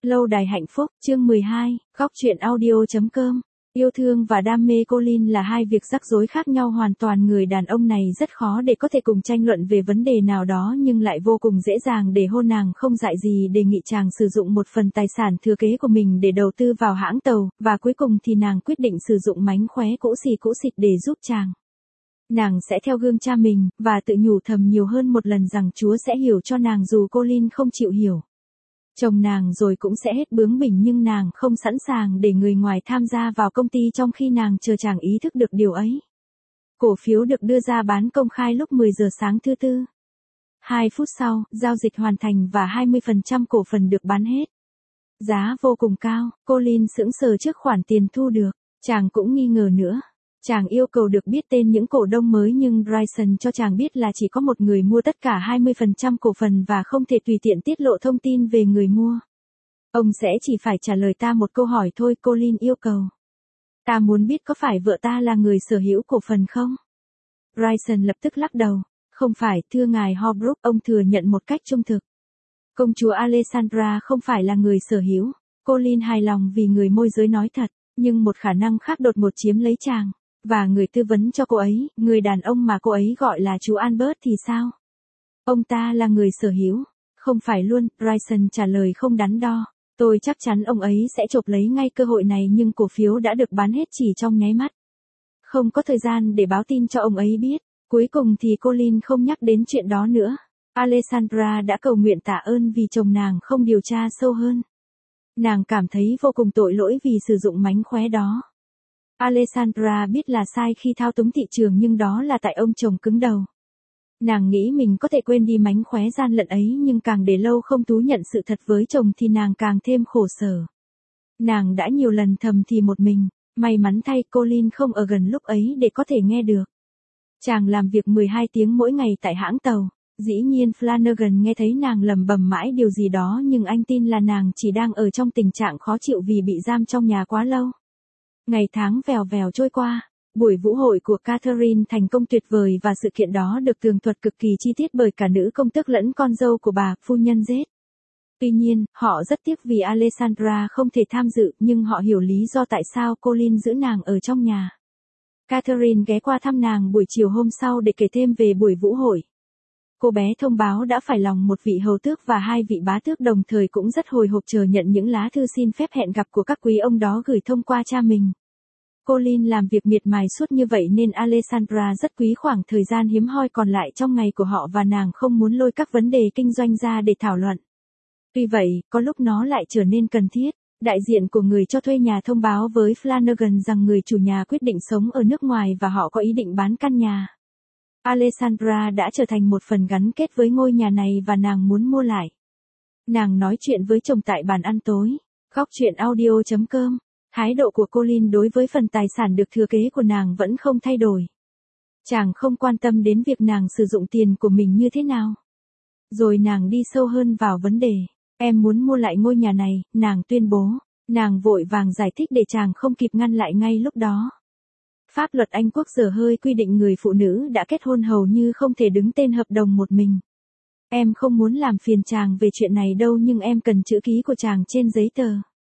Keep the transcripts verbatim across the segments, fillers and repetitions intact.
Lâu đài hạnh phúc, chương mười hai, góc truyện audio.com. Yêu thương và đam mê Colin là hai việc rắc rối khác nhau hoàn toàn. Người đàn ông này rất khó để có thể cùng tranh luận về vấn đề nào đó nhưng lại vô cùng dễ dàng để hôn nàng, không dại gì đề nghị chàng sử dụng một phần tài sản thừa kế của mình để đầu tư vào hãng tàu, và cuối cùng thì nàng quyết định sử dụng mánh khóe cũ xì cũ xịt để giúp chàng. Nàng sẽ theo gương cha mình, và tự nhủ thầm nhiều hơn một lần rằng Chúa sẽ hiểu cho nàng dù Colin không chịu hiểu. Chồng nàng rồi cũng sẽ hết bướng bỉnh nhưng nàng không sẵn sàng để người ngoài tham gia vào công ty trong khi nàng chờ chàng ý thức được điều ấy. Cổ phiếu được đưa ra bán công khai lúc mười giờ sáng thứ Tư. Hai phút sau, giao dịch hoàn thành và hai mươi phần trăm cổ phần được bán hết. Giá vô cùng cao, Colin sững sờ trước khoản tiền thu được, chàng cũng nghi ngờ nữa. Chàng yêu cầu được biết tên những cổ đông mới nhưng Bryson cho chàng biết là chỉ có một người mua tất cả hai mươi phần trăm cổ phần và không thể tùy tiện tiết lộ thông tin về người mua. Ông sẽ chỉ phải trả lời ta một câu hỏi thôi, Colin yêu cầu. Ta muốn biết có phải vợ ta là người sở hữu cổ phần không? Bryson lập tức lắc đầu. Không phải, thưa ngài Holbrook, ông thừa nhận một cách trung thực. Công chúa Alessandra không phải là người sở hữu. Colin hài lòng vì người môi giới nói thật, nhưng một khả năng khác đột ngột chiếm lấy chàng. Và người tư vấn cho cô ấy, người đàn ông mà cô ấy gọi là chú Albert thì sao? Ông ta là người sở hữu. Không phải luôn, Bryson trả lời không đắn đo. Tôi chắc chắn ông ấy sẽ chộp lấy ngay cơ hội này nhưng cổ phiếu đã được bán hết chỉ trong nháy mắt. Không có thời gian để báo tin cho ông ấy biết. Cuối cùng thì Colin không nhắc đến chuyện đó nữa. Alessandra đã cầu nguyện tạ ơn vì chồng nàng không điều tra sâu hơn. Nàng cảm thấy vô cùng tội lỗi vì sử dụng mánh khóe đó. Alessandra biết là sai khi thao túng thị trường nhưng đó là tại ông chồng cứng đầu. Nàng nghĩ mình có thể quên đi mánh khóe gian lận ấy nhưng càng để lâu không thú nhận sự thật với chồng thì nàng càng thêm khổ sở. Nàng đã nhiều lần thầm thì một mình, may mắn thay Colin không ở gần lúc ấy để có thể nghe được. Chàng làm việc mười hai tiếng mỗi ngày tại hãng tàu. Dĩ nhiên Flanagan nghe thấy nàng lầm bầm mãi điều gì đó nhưng anh tin là nàng chỉ đang ở trong tình trạng khó chịu vì bị giam trong nhà quá lâu. Ngày tháng vèo vèo trôi qua, buổi vũ hội của Catherine thành công tuyệt vời và sự kiện đó được tường thuật cực kỳ chi tiết bởi cả nữ công tước lẫn con dâu của bà, phu nhân Jade. Tuy nhiên, họ rất tiếc vì Alessandra không thể tham dự nhưng họ hiểu lý do tại sao Colin giữ nàng ở trong nhà. Catherine ghé qua thăm nàng buổi chiều hôm sau để kể thêm về buổi vũ hội. Cô bé thông báo đã phải lòng một vị hầu tước và hai vị bá tước đồng thời cũng rất hồi hộp chờ nhận những lá thư xin phép hẹn gặp của các quý ông đó gửi thông qua cha mình. Colin làm việc miệt mài suốt như vậy nên Alessandra rất quý khoảng thời gian hiếm hoi còn lại trong ngày của họ và nàng không muốn lôi các vấn đề kinh doanh ra để thảo luận. Tuy vậy, có lúc nó lại trở nên cần thiết. Đại diện của người cho thuê nhà thông báo với Flanagan rằng người chủ nhà quyết định sống ở nước ngoài và họ có ý định bán căn nhà. Alessandra đã trở thành một phần gắn kết với ngôi nhà này và nàng muốn mua lại. Nàng nói chuyện với chồng tại bàn ăn tối. Góc truyện audio.com. Thái độ của Colin đối với phần tài sản được thừa kế của nàng vẫn không thay đổi. Chàng không quan tâm đến việc nàng sử dụng tiền của mình như thế nào. Rồi nàng đi sâu hơn vào vấn đề. Em muốn mua lại ngôi nhà này, nàng tuyên bố. Nàng vội vàng giải thích để chàng không kịp ngăn lại ngay lúc đó. Pháp luật Anh Quốc giờ hơi quy định người phụ nữ đã kết hôn hầu như không thể đứng tên hợp đồng một mình. Em không muốn làm phiền chàng về chuyện này đâu nhưng em cần chữ ký của chàng trên giấy tờ.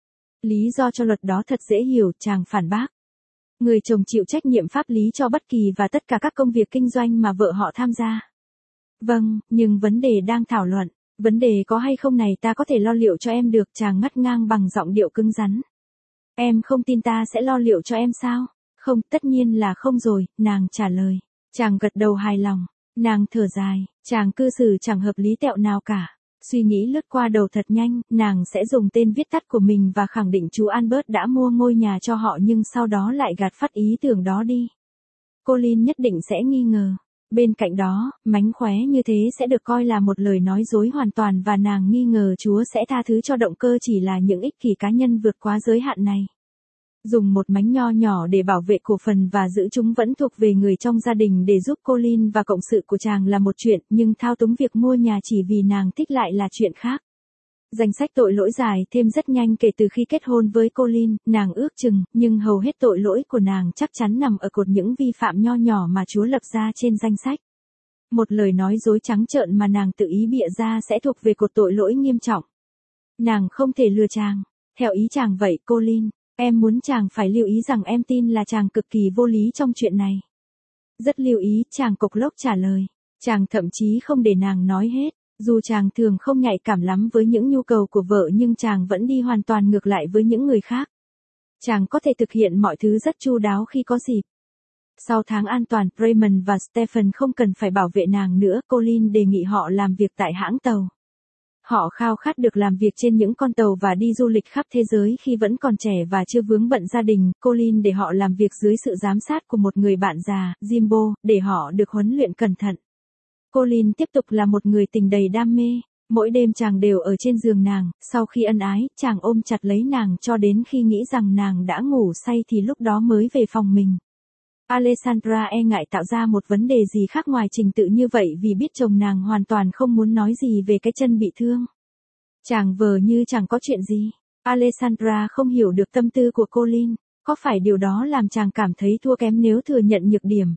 Lý do cho luật đó thật dễ hiểu, chàng phản bác. Người chồng chịu trách nhiệm pháp lý cho bất kỳ và tất cả các công việc kinh doanh mà vợ họ tham gia. Vâng, nhưng vấn đề đang thảo luận. Vấn đề có hay không này ta có thể lo liệu cho em được, chàng ngắt ngang bằng giọng điệu cứng rắn. Em không tin ta sẽ lo liệu cho em sao? Không, tất nhiên là không rồi, nàng trả lời. Chàng gật đầu hài lòng. Nàng thở dài, chàng cư xử chẳng hợp lý tẹo nào cả. Suy nghĩ lướt qua đầu thật nhanh, nàng sẽ dùng tên viết tắt của mình và khẳng định chú Albert đã mua ngôi nhà cho họ nhưng sau đó lại gạt phắt ý tưởng đó đi. Colin nhất định sẽ nghi ngờ. Bên cạnh đó, mánh khóe như thế sẽ được coi là một lời nói dối hoàn toàn và nàng nghi ngờ Chúa sẽ tha thứ cho động cơ chỉ là những ích kỷ cá nhân vượt quá giới hạn này. Dùng một mánh nho nhỏ để bảo vệ cổ phần và giữ chúng vẫn thuộc về người trong gia đình để giúp Colin và cộng sự của chàng là một chuyện, nhưng thao túng việc mua nhà chỉ vì nàng thích lại là chuyện khác. Danh sách tội lỗi dài thêm rất nhanh kể từ khi kết hôn với Colin, nàng ước chừng, nhưng hầu hết tội lỗi của nàng chắc chắn nằm ở cột những vi phạm nho nhỏ mà Chúa lập ra trên danh sách. Một lời nói dối trắng trợn mà nàng tự ý bịa ra sẽ thuộc về cột tội lỗi nghiêm trọng. Nàng không thể lừa chàng. Theo ý chàng vậy Colin, em muốn chàng phải lưu ý rằng em tin là chàng cực kỳ vô lý trong chuyện này. Rất lưu ý, chàng cộc lốc trả lời. Chàng thậm chí không để nàng nói hết. Dù chàng thường không nhạy cảm lắm với những nhu cầu của vợ nhưng chàng vẫn đi hoàn toàn ngược lại với những người khác. Chàng có thể thực hiện mọi thứ rất chu đáo khi có dịp. Sau tháng an toàn, Raymond và Stephen không cần phải bảo vệ nàng nữa. Colin đề nghị họ làm việc tại hãng tàu. Họ khao khát được làm việc trên những con tàu và đi du lịch khắp thế giới khi vẫn còn trẻ và chưa vướng bận gia đình. Colin để họ làm việc dưới sự giám sát của một người bạn già, Jimbo, để họ được huấn luyện cẩn thận. Colin tiếp tục là một người tình đầy đam mê. Mỗi đêm chàng đều ở trên giường nàng, sau khi ân ái, chàng ôm chặt lấy nàng cho đến khi nghĩ rằng nàng đã ngủ say thì lúc đó mới về phòng mình. Alessandra e ngại tạo ra một vấn đề gì khác ngoài trình tự như vậy vì biết chồng nàng hoàn toàn không muốn nói gì về cái chân bị thương. Chàng vờ như chẳng có chuyện gì. Alessandra không hiểu được tâm tư của Colin, có phải điều đó làm chàng cảm thấy thua kém nếu thừa nhận nhược điểm?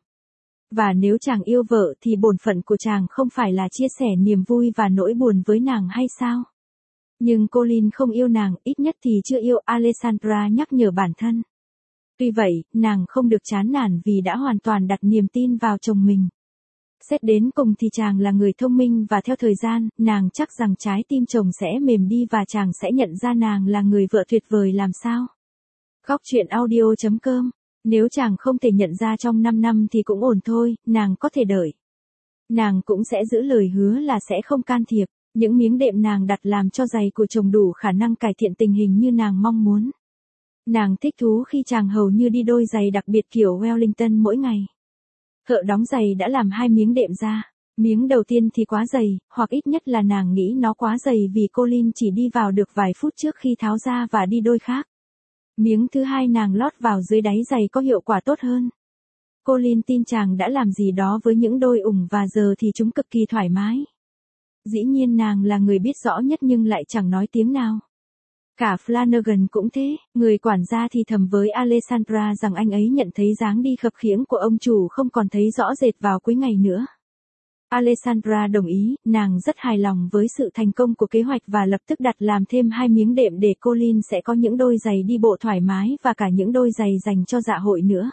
Và nếu chàng yêu vợ thì bổn phận của chàng không phải là chia sẻ niềm vui và nỗi buồn với nàng hay sao? Nhưng Colin không yêu nàng, ít nhất thì chưa yêu, Alessandra nhắc nhở bản thân. Tuy vậy, nàng không được chán nản vì đã hoàn toàn đặt niềm tin vào chồng mình. Xét đến cùng thì chàng là người thông minh và theo thời gian, nàng chắc rằng trái tim chồng sẽ mềm đi và chàng sẽ nhận ra nàng là người vợ tuyệt vời làm sao. Góc truyện audio chấm com. Nếu chàng không thể nhận ra trong năm năm thì cũng ổn thôi, nàng có thể đợi. Nàng cũng sẽ giữ lời hứa là sẽ không can thiệp. Những miếng đệm nàng đặt làm cho giày của chồng đủ khả năng cải thiện tình hình như nàng mong muốn. Nàng thích thú khi chàng hầu như đi đôi giày đặc biệt kiểu Wellington mỗi ngày. Thợ đóng giày đã làm hai miếng đệm ra. Miếng đầu tiên thì quá dày, hoặc ít nhất là nàng nghĩ nó quá dày vì Colin chỉ đi vào được vài phút trước khi tháo ra và đi đôi khác. Miếng thứ hai nàng lót vào dưới đáy giày có hiệu quả tốt hơn. Colin tin chàng đã làm gì đó với những đôi ủng và giờ thì chúng cực kỳ thoải mái. Dĩ nhiên nàng là người biết rõ nhất nhưng lại chẳng nói tiếng nào. Cả Flanagan cũng thế, người quản gia thì thầm với Alessandra rằng anh ấy nhận thấy dáng đi khập khiễng của ông chủ không còn thấy rõ rệt vào cuối ngày nữa. Alessandra đồng ý, nàng rất hài lòng với sự thành công của kế hoạch và lập tức đặt làm thêm hai miếng đệm để Colin sẽ có những đôi giày đi bộ thoải mái và cả những đôi giày dành cho dạ hội nữa.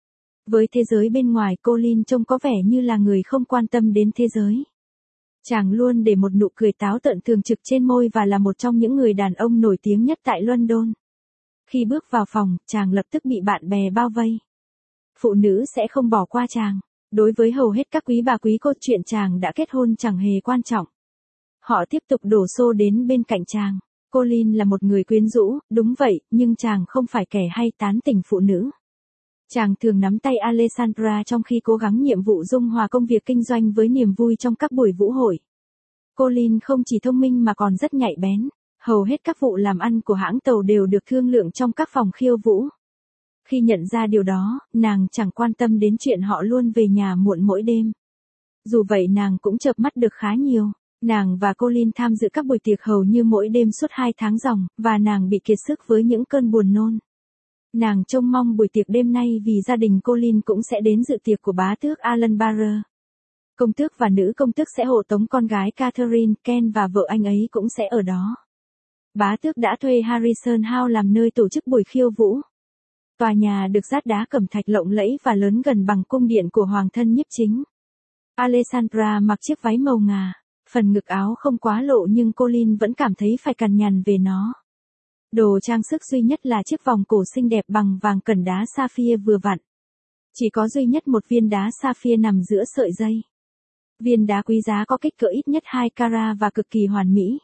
Với thế giới bên ngoài Colin trông có vẻ như là người không quan tâm đến thế giới. Chàng luôn để một nụ cười táo tợn thường trực trên môi và là một trong những người đàn ông nổi tiếng nhất tại London. Khi bước vào phòng, chàng lập tức bị bạn bè bao vây. Phụ nữ sẽ không bỏ qua chàng. Đối với hầu hết các quý bà quý cô chuyện chàng đã kết hôn chẳng hề quan trọng. Họ tiếp tục đổ xô đến bên cạnh chàng. Colin là một người quyến rũ, đúng vậy, nhưng chàng không phải kẻ hay tán tỉnh phụ nữ. Chàng thường nắm tay Alessandra trong khi cố gắng nhiệm vụ dung hòa công việc kinh doanh với niềm vui trong các buổi vũ hội. Colin không chỉ thông minh mà còn rất nhạy bén. Hầu hết các vụ làm ăn của hãng tàu đều được thương lượng trong các phòng khiêu vũ. Khi nhận ra điều đó, nàng chẳng quan tâm đến chuyện họ luôn về nhà muộn mỗi đêm. Dù vậy nàng cũng chợp mắt được khá nhiều. Nàng và Colin tham dự các buổi tiệc hầu như mỗi đêm suốt hai tháng ròng, và nàng bị kiệt sức với những cơn buồn nôn. Nàng trông mong buổi tiệc đêm nay vì gia đình Colin cũng sẽ đến dự tiệc của bá tước Alan Barr. Công tước và nữ công tước sẽ hộ tống con gái Catherine, Ken và vợ anh ấy cũng sẽ ở đó. Bá tước đã thuê Harrison House làm nơi tổ chức buổi khiêu vũ. Tòa nhà được dát đá cẩm thạch lộng lẫy và lớn gần bằng cung điện của hoàng thân nhiếp chính. Alessandra mặc chiếc váy màu ngà, phần ngực áo không quá lộ nhưng Colin vẫn cảm thấy phải cằn nhằn về nó. Đồ trang sức duy nhất là chiếc vòng cổ xinh đẹp bằng vàng cẩn đá sapphire vừa vặn. Chỉ có duy nhất một viên đá sapphire nằm giữa sợi dây. Viên đá quý giá có kích cỡ ít nhất hai carat và cực kỳ hoàn mỹ.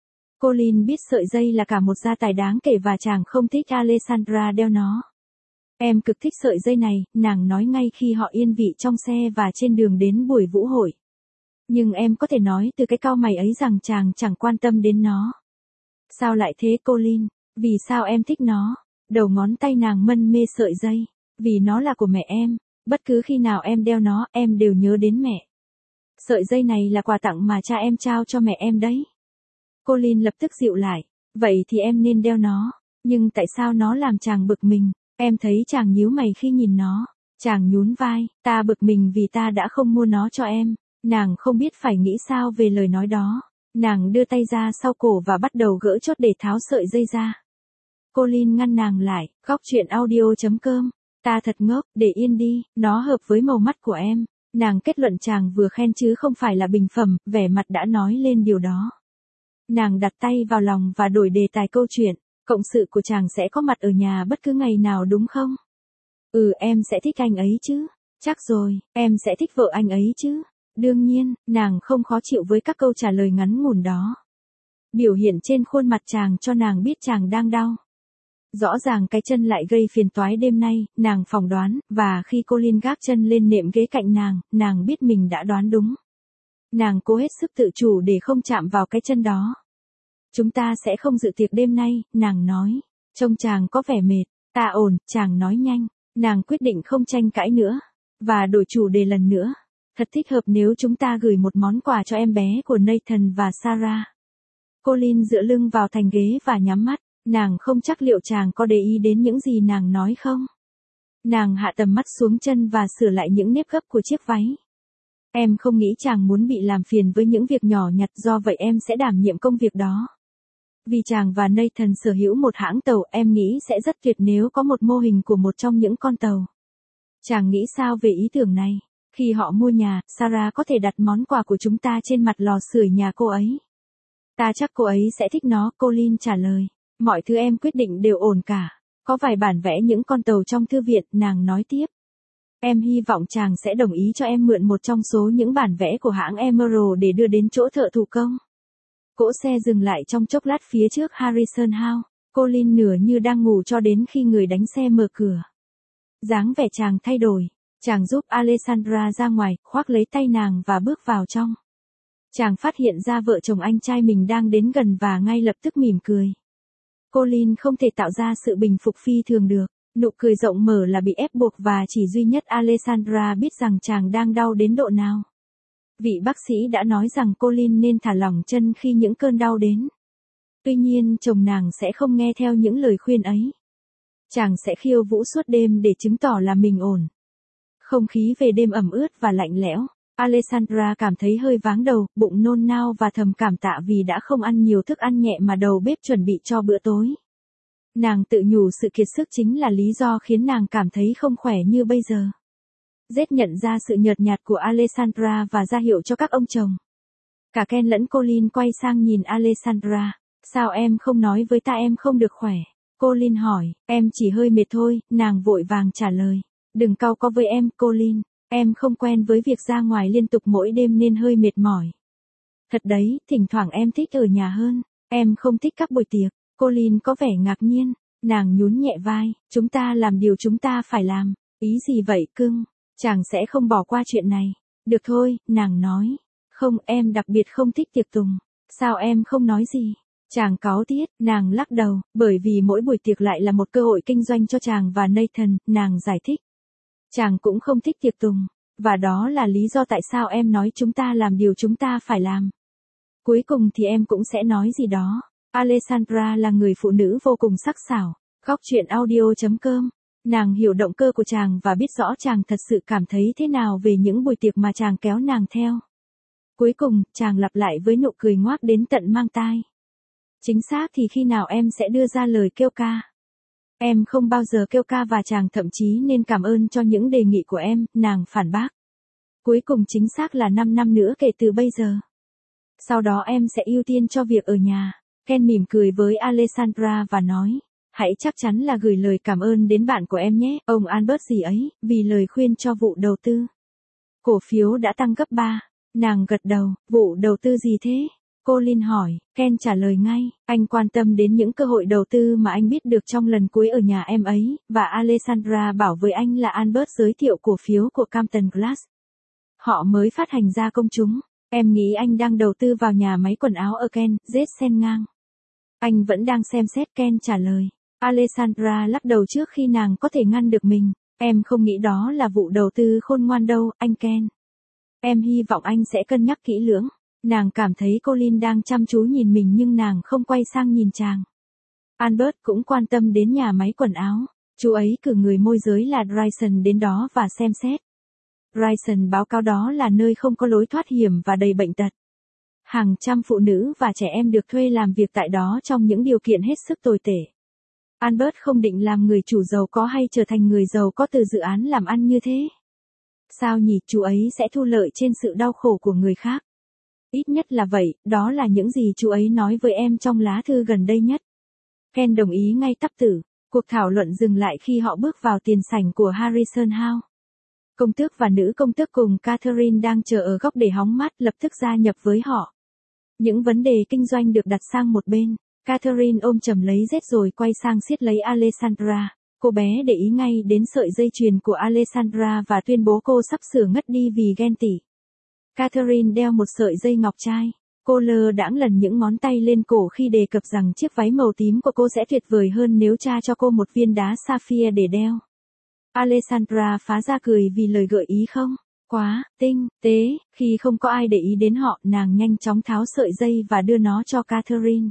Colin biết sợi dây là cả một gia tài đáng kể và chàng không thích Alessandra đeo nó. Em cực thích sợi dây này, nàng nói ngay khi họ yên vị trong xe và trên đường đến buổi vũ hội. Nhưng em có thể nói từ cái cau mày ấy rằng chàng chẳng quan tâm đến nó. Sao lại thế Colin? Vì sao em thích nó? Đầu ngón tay nàng mân mê sợi dây. Vì nó là của mẹ em. Bất cứ khi nào em đeo nó, em đều nhớ đến mẹ. Sợi dây này là quà tặng mà cha em trao cho mẹ em đấy. Colin lập tức dịu lại. Vậy thì em nên đeo nó. Nhưng tại sao nó làm chàng bực mình? Em thấy chàng nhíu mày khi nhìn nó. Chàng nhún vai. Ta bực mình vì ta đã không mua nó cho em. Nàng không biết phải nghĩ sao về lời nói đó. Nàng đưa tay ra sau cổ và bắt đầu gỡ chốt để tháo sợi dây ra. Colin ngăn nàng lại, góc chuyện audio.com. Ta thật ngốc, để yên đi, nó hợp với màu mắt của em. Nàng kết luận chàng vừa khen chứ không phải là bình phẩm, vẻ mặt đã nói lên điều đó. Nàng đặt tay vào lòng và đổi đề tài câu chuyện. Cộng sự của chàng sẽ có mặt ở nhà bất cứ ngày nào đúng không? Ừ, em sẽ thích anh ấy chứ. Chắc rồi, em sẽ thích vợ anh ấy chứ. Đương nhiên, nàng không khó chịu với các câu trả lời ngắn ngủn đó. Biểu hiện trên khuôn mặt chàng cho nàng biết chàng đang đau. Rõ ràng cái chân lại gây phiền toái đêm nay, nàng phỏng đoán, và khi Colin gác chân lên nệm ghế cạnh nàng, nàng biết mình đã đoán đúng. Nàng cố hết sức tự chủ để không chạm vào cái chân đó. Chúng ta sẽ không dự tiệc đêm nay, nàng nói. Trông chàng có vẻ mệt. Ta ổn, chàng nói nhanh. Nàng quyết định không tranh cãi nữa. Và đổi chủ đề lần nữa. Thật thích hợp nếu chúng ta gửi một món quà cho em bé của Nathan và Sarah. Colin dựa lưng vào thành ghế và nhắm mắt. Nàng không chắc liệu chàng có để ý đến những gì nàng nói không. Nàng hạ tầm mắt xuống chân và sửa lại những nếp gấp của chiếc váy. Em không nghĩ chàng muốn bị làm phiền với những việc nhỏ nhặt, do vậy em sẽ đảm nhiệm công việc đó. Vì chàng và Nathan sở hữu một hãng tàu, em nghĩ sẽ rất tuyệt nếu có một mô hình của một trong những con tàu. Chàng nghĩ sao về ý tưởng này? Khi họ mua nhà, Sarah có thể đặt món quà của chúng ta trên mặt lò sưởi nhà cô ấy. Ta chắc cô ấy sẽ thích nó, Colin trả lời. Mọi thứ em quyết định đều ổn cả. Có vài bản vẽ những con tàu trong thư viện, nàng nói tiếp. Em hy vọng chàng sẽ đồng ý cho em mượn một trong số những bản vẽ của hãng Emerald để đưa đến chỗ thợ thủ công. Cỗ xe dừng lại trong chốc lát phía trước Harrison House. Colin nửa như đang ngủ cho đến khi người đánh xe mở cửa. Dáng vẻ chàng thay đổi. Chàng giúp Alessandra ra ngoài, khoác lấy tay nàng và bước vào trong. Chàng phát hiện ra vợ chồng anh trai mình đang đến gần và ngay lập tức mỉm cười. Colin không thể tạo ra sự bình phục phi thường được. Nụ cười rộng mở là bị ép buộc và chỉ duy nhất Alessandra biết rằng chàng đang đau đến độ nào. Vị bác sĩ đã nói rằng Colin nên thả lỏng chân khi những cơn đau đến. Tuy nhiên chồng nàng sẽ không nghe theo những lời khuyên ấy. Chàng sẽ khiêu vũ suốt đêm để chứng tỏ là mình ổn. Không khí về đêm ẩm ướt và lạnh lẽo. Alessandra cảm thấy hơi váng đầu, bụng nôn nao và thầm cảm tạ vì đã không ăn nhiều thức ăn nhẹ mà đầu bếp chuẩn bị cho bữa tối. Nàng tự nhủ sự kiệt sức chính là lý do khiến nàng cảm thấy không khỏe như bây giờ. Z nhận ra sự nhợt nhạt của Alessandra và ra hiệu cho các ông chồng. Cả Ken lẫn Colin quay sang nhìn Alessandra. Sao em không nói với ta em không được khỏe? Colin hỏi. Em chỉ hơi mệt thôi, nàng vội vàng trả lời. Đừng cau có với em, Colin. Em không quen với việc ra ngoài liên tục mỗi đêm nên hơi mệt mỏi. Thật đấy, thỉnh thoảng em thích ở nhà hơn. Em không thích các buổi tiệc. Colin có vẻ ngạc nhiên. Nàng nhún nhẹ vai. Chúng ta làm điều chúng ta phải làm. Ý gì vậy cưng? Chàng sẽ không bỏ qua chuyện này. Được thôi, nàng nói. Không, em đặc biệt không thích tiệc tùng. Sao em không nói gì? Chàng cáu tiết, nàng lắc đầu, bởi vì mỗi buổi tiệc lại là một cơ hội kinh doanh cho chàng và Nathan, nàng giải thích. Chàng cũng không thích tiệc tùng, và đó là lý do tại sao em nói chúng ta làm điều chúng ta phải làm. Cuối cùng thì em cũng sẽ nói gì đó. Alessandra là người phụ nữ vô cùng sắc sảo. Góc chuyện audio.com. Nàng hiểu động cơ của chàng và biết rõ chàng thật sự cảm thấy thế nào về những buổi tiệc mà chàng kéo nàng theo. Cuối cùng, chàng lặp lại với nụ cười ngoác đến tận mang tai. Chính xác thì khi nào em sẽ đưa ra lời kêu ca? Em không bao giờ kêu ca và chàng thậm chí nên cảm ơn cho những đề nghị của em, nàng phản bác. Cuối cùng chính xác là năm năm nữa kể từ bây giờ. Sau đó em sẽ ưu tiên cho việc ở nhà. Ken mỉm cười với Alessandra và nói. Hãy chắc chắn là gửi lời cảm ơn đến bạn của em nhé, ông Albert gì ấy, vì lời khuyên cho vụ đầu tư. Cổ phiếu đã tăng gấp ba. Nàng gật đầu, vụ đầu tư gì thế? Colin hỏi, Ken trả lời ngay, anh quan tâm đến những cơ hội đầu tư mà anh biết được trong lần cuối ở nhà em ấy, và Alessandra bảo với anh là Albert giới thiệu cổ phiếu của Campton Glass. Họ mới phát hành ra công chúng, em nghĩ anh đang đầu tư vào nhà máy quần áo ở Ken, Z xen ngang. Anh vẫn đang xem xét, Ken trả lời. Alessandra lắc đầu trước khi nàng có thể ngăn được mình, em không nghĩ đó là vụ đầu tư khôn ngoan đâu, anh Ken. Em hy vọng anh sẽ cân nhắc kỹ lưỡng. Nàng cảm thấy Colin đang chăm chú nhìn mình nhưng nàng không quay sang nhìn chàng. Albert cũng quan tâm đến nhà máy quần áo. Chú ấy cử người môi giới là Bryson đến đó và xem xét. Bryson báo cáo đó là nơi không có lối thoát hiểm và đầy bệnh tật. Hàng trăm phụ nữ và trẻ em được thuê làm việc tại đó trong những điều kiện hết sức tồi tệ. Albert không định làm người chủ giàu có hay trở thành người giàu có từ dự án làm ăn như thế. Sao nhỉ, chú ấy sẽ thu lợi trên sự đau khổ của người khác. Ít nhất là vậy, đó là những gì chú ấy nói với em trong lá thư gần đây nhất. Ken đồng ý ngay tắp tử. Cuộc thảo luận dừng lại khi họ bước vào tiền sảnh của Harrison House. Công tước và nữ công tước cùng Catherine đang chờ ở góc để hóng mát lập tức gia nhập với họ. Những vấn đề kinh doanh được đặt sang một bên. Catherine ôm chầm lấy dép rồi quay sang siết lấy Alessandra. Cô bé để ý ngay đến sợi dây chuyền của Alessandra và tuyên bố cô sắp sửa ngất đi vì ghen tị. Catherine đeo một sợi dây ngọc trai. Cô lơ đãng lần những ngón tay lên cổ khi đề cập rằng chiếc váy màu tím của cô sẽ tuyệt vời hơn nếu cha cho cô một viên đá sapphire để đeo. Alessandra phá ra cười vì lời gợi ý không quá tinh tế. Khi không có ai để ý đến họ, nàng nhanh chóng tháo sợi dây và đưa nó cho Catherine.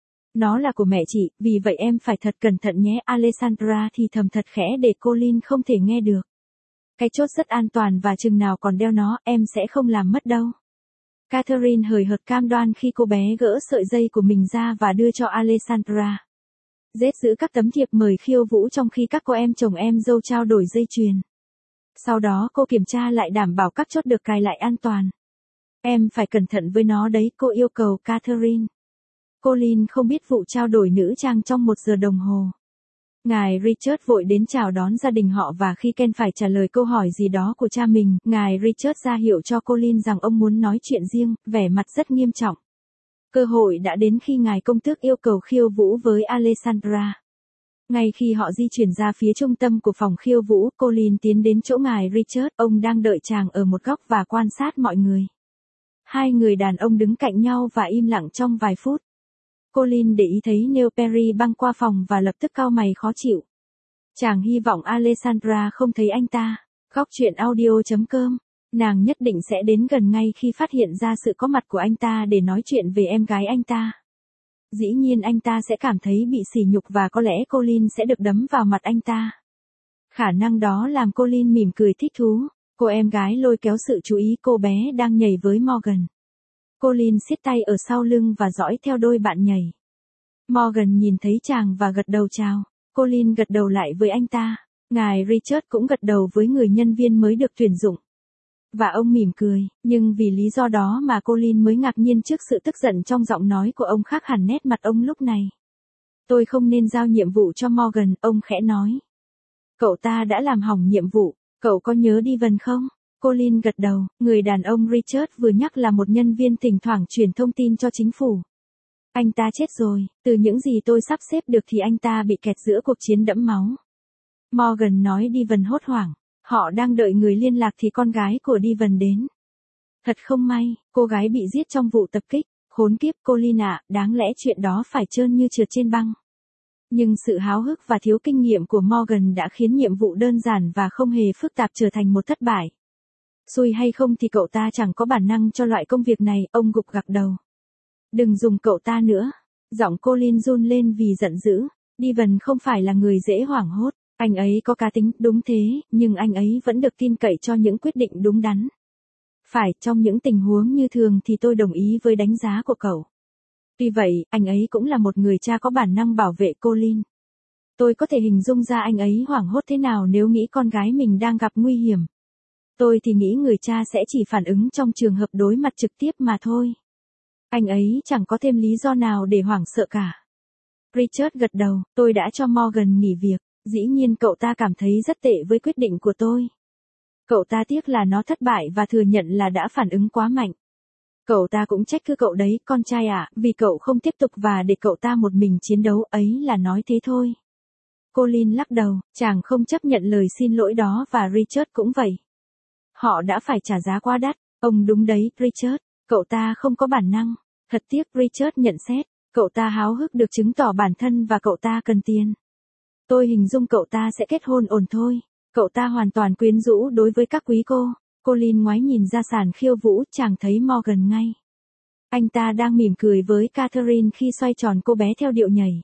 Nó là của mẹ chị, vì vậy em phải thật cẩn thận nhé. Alessandra thì thầm thật khẽ để Colin không thể nghe được. Cái chốt rất an toàn và chừng nào còn đeo nó, em sẽ không làm mất đâu. Catherine hời hợt cam đoan khi cô bé gỡ sợi dây của mình ra và đưa cho Alessandra. Zed giữ các tấm thiệp mời khiêu vũ trong khi các cô em chồng em dâu trao đổi dây chuyền. Sau đó cô kiểm tra lại đảm bảo các chốt được cài lại an toàn. Em phải cẩn thận với nó đấy, cô yêu cầu Catherine. Colin không biết vụ trao đổi nữ trang trong một giờ đồng hồ. Ngài Richard vội đến chào đón gia đình họ và khi Ken phải trả lời câu hỏi gì đó của cha mình, ngài Richard ra hiệu cho Colin rằng ông muốn nói chuyện riêng, vẻ mặt rất nghiêm trọng. Cơ hội đã đến khi ngài công tước yêu cầu khiêu vũ với Alessandra. Ngay khi họ di chuyển ra phía trung tâm của phòng khiêu vũ, Colin tiến đến chỗ ngài Richard, ông đang đợi chàng ở một góc và quan sát mọi người. Hai người đàn ông đứng cạnh nhau và im lặng trong vài phút. Colin để ý thấy Neil Perry băng qua phòng và lập tức cau mày khó chịu. Chàng hy vọng Alessandra không thấy anh ta. Góc chuyện audio chấm com. Nàng nhất định sẽ đến gần ngay khi phát hiện ra sự có mặt của anh ta để nói chuyện về em gái anh ta. Dĩ nhiên anh ta sẽ cảm thấy bị sỉ nhục và có lẽ Colin sẽ được đấm vào mặt anh ta. Khả năng đó làm Colin mỉm cười thích thú. Cô em gái lôi kéo sự chú ý cô bé đang nhảy với Morgan. Colin siết tay ở sau lưng và dõi theo đôi bạn nhảy. Morgan nhìn thấy chàng và gật đầu chào. Colin gật đầu lại với anh ta. Ngài Richard cũng gật đầu với người nhân viên mới được tuyển dụng. Và ông mỉm cười, nhưng vì lý do đó mà Colin mới ngạc nhiên trước sự tức giận trong giọng nói của ông khác hẳn nét mặt ông lúc này. Tôi không nên giao nhiệm vụ cho Morgan, ông khẽ nói. Cậu ta đã làm hỏng nhiệm vụ, cậu có nhớ Devon không? Colin gật đầu, người đàn ông Richard vừa nhắc là một nhân viên thỉnh thoảng truyền thông tin cho chính phủ. Anh ta chết rồi, từ những gì tôi sắp xếp được thì anh ta bị kẹt giữa cuộc chiến đẫm máu. Morgan nói Devon hốt hoảng. Họ đang đợi người liên lạc thì con gái của Devon đến. Thật không may, cô gái bị giết trong vụ tập kích. Khốn kiếp Colin ạ, đáng lẽ chuyện đó phải trơn như trượt trên băng. Nhưng sự háo hức và thiếu kinh nghiệm của Morgan đã khiến nhiệm vụ đơn giản và không hề phức tạp trở thành một thất bại. Xui hay không thì cậu ta chẳng có bản năng cho loại công việc này, ông gục gặc đầu. Đừng dùng cậu ta nữa. Giọng Colin run lên vì giận dữ. Devon không phải là người dễ hoảng hốt. Anh ấy có cá tính, đúng thế, nhưng anh ấy vẫn được tin cậy cho những quyết định đúng đắn. Phải, trong những tình huống như thường thì tôi đồng ý với đánh giá của cậu. Tuy vậy, anh ấy cũng là một người cha có bản năng bảo vệ Colin. Tôi có thể hình dung ra anh ấy hoảng hốt thế nào nếu nghĩ con gái mình đang gặp nguy hiểm. Tôi thì nghĩ người cha sẽ chỉ phản ứng trong trường hợp đối mặt trực tiếp mà thôi. Anh ấy chẳng có thêm lý do nào để hoảng sợ cả. Richard gật đầu, tôi đã cho Morgan nghỉ việc. Dĩ nhiên cậu ta cảm thấy rất tệ với quyết định của tôi. Cậu ta tiếc là nó thất bại và thừa nhận là đã phản ứng quá mạnh. Cậu ta cũng trách cứ cậu đấy, con trai ạ, vì cậu không tiếp tục và để cậu ta một mình chiến đấu, ấy là nói thế thôi. Colin lắc đầu, chàng không chấp nhận lời xin lỗi đó và Richard cũng vậy. Họ đã phải trả giá quá đắt, ông đúng đấy, Richard, cậu ta không có bản năng. Thật tiếc, Richard nhận xét, cậu ta háo hức được chứng tỏ bản thân và cậu ta cần tiền. Tôi hình dung cậu ta sẽ kết hôn ổn thôi. Cậu ta hoàn toàn quyến rũ đối với các quý cô. Colin ngoái nhìn ra sàn khiêu vũ, chàng thấy Morgan ngay. Anh ta đang mỉm cười với Catherine khi xoay tròn cô bé theo điệu nhảy.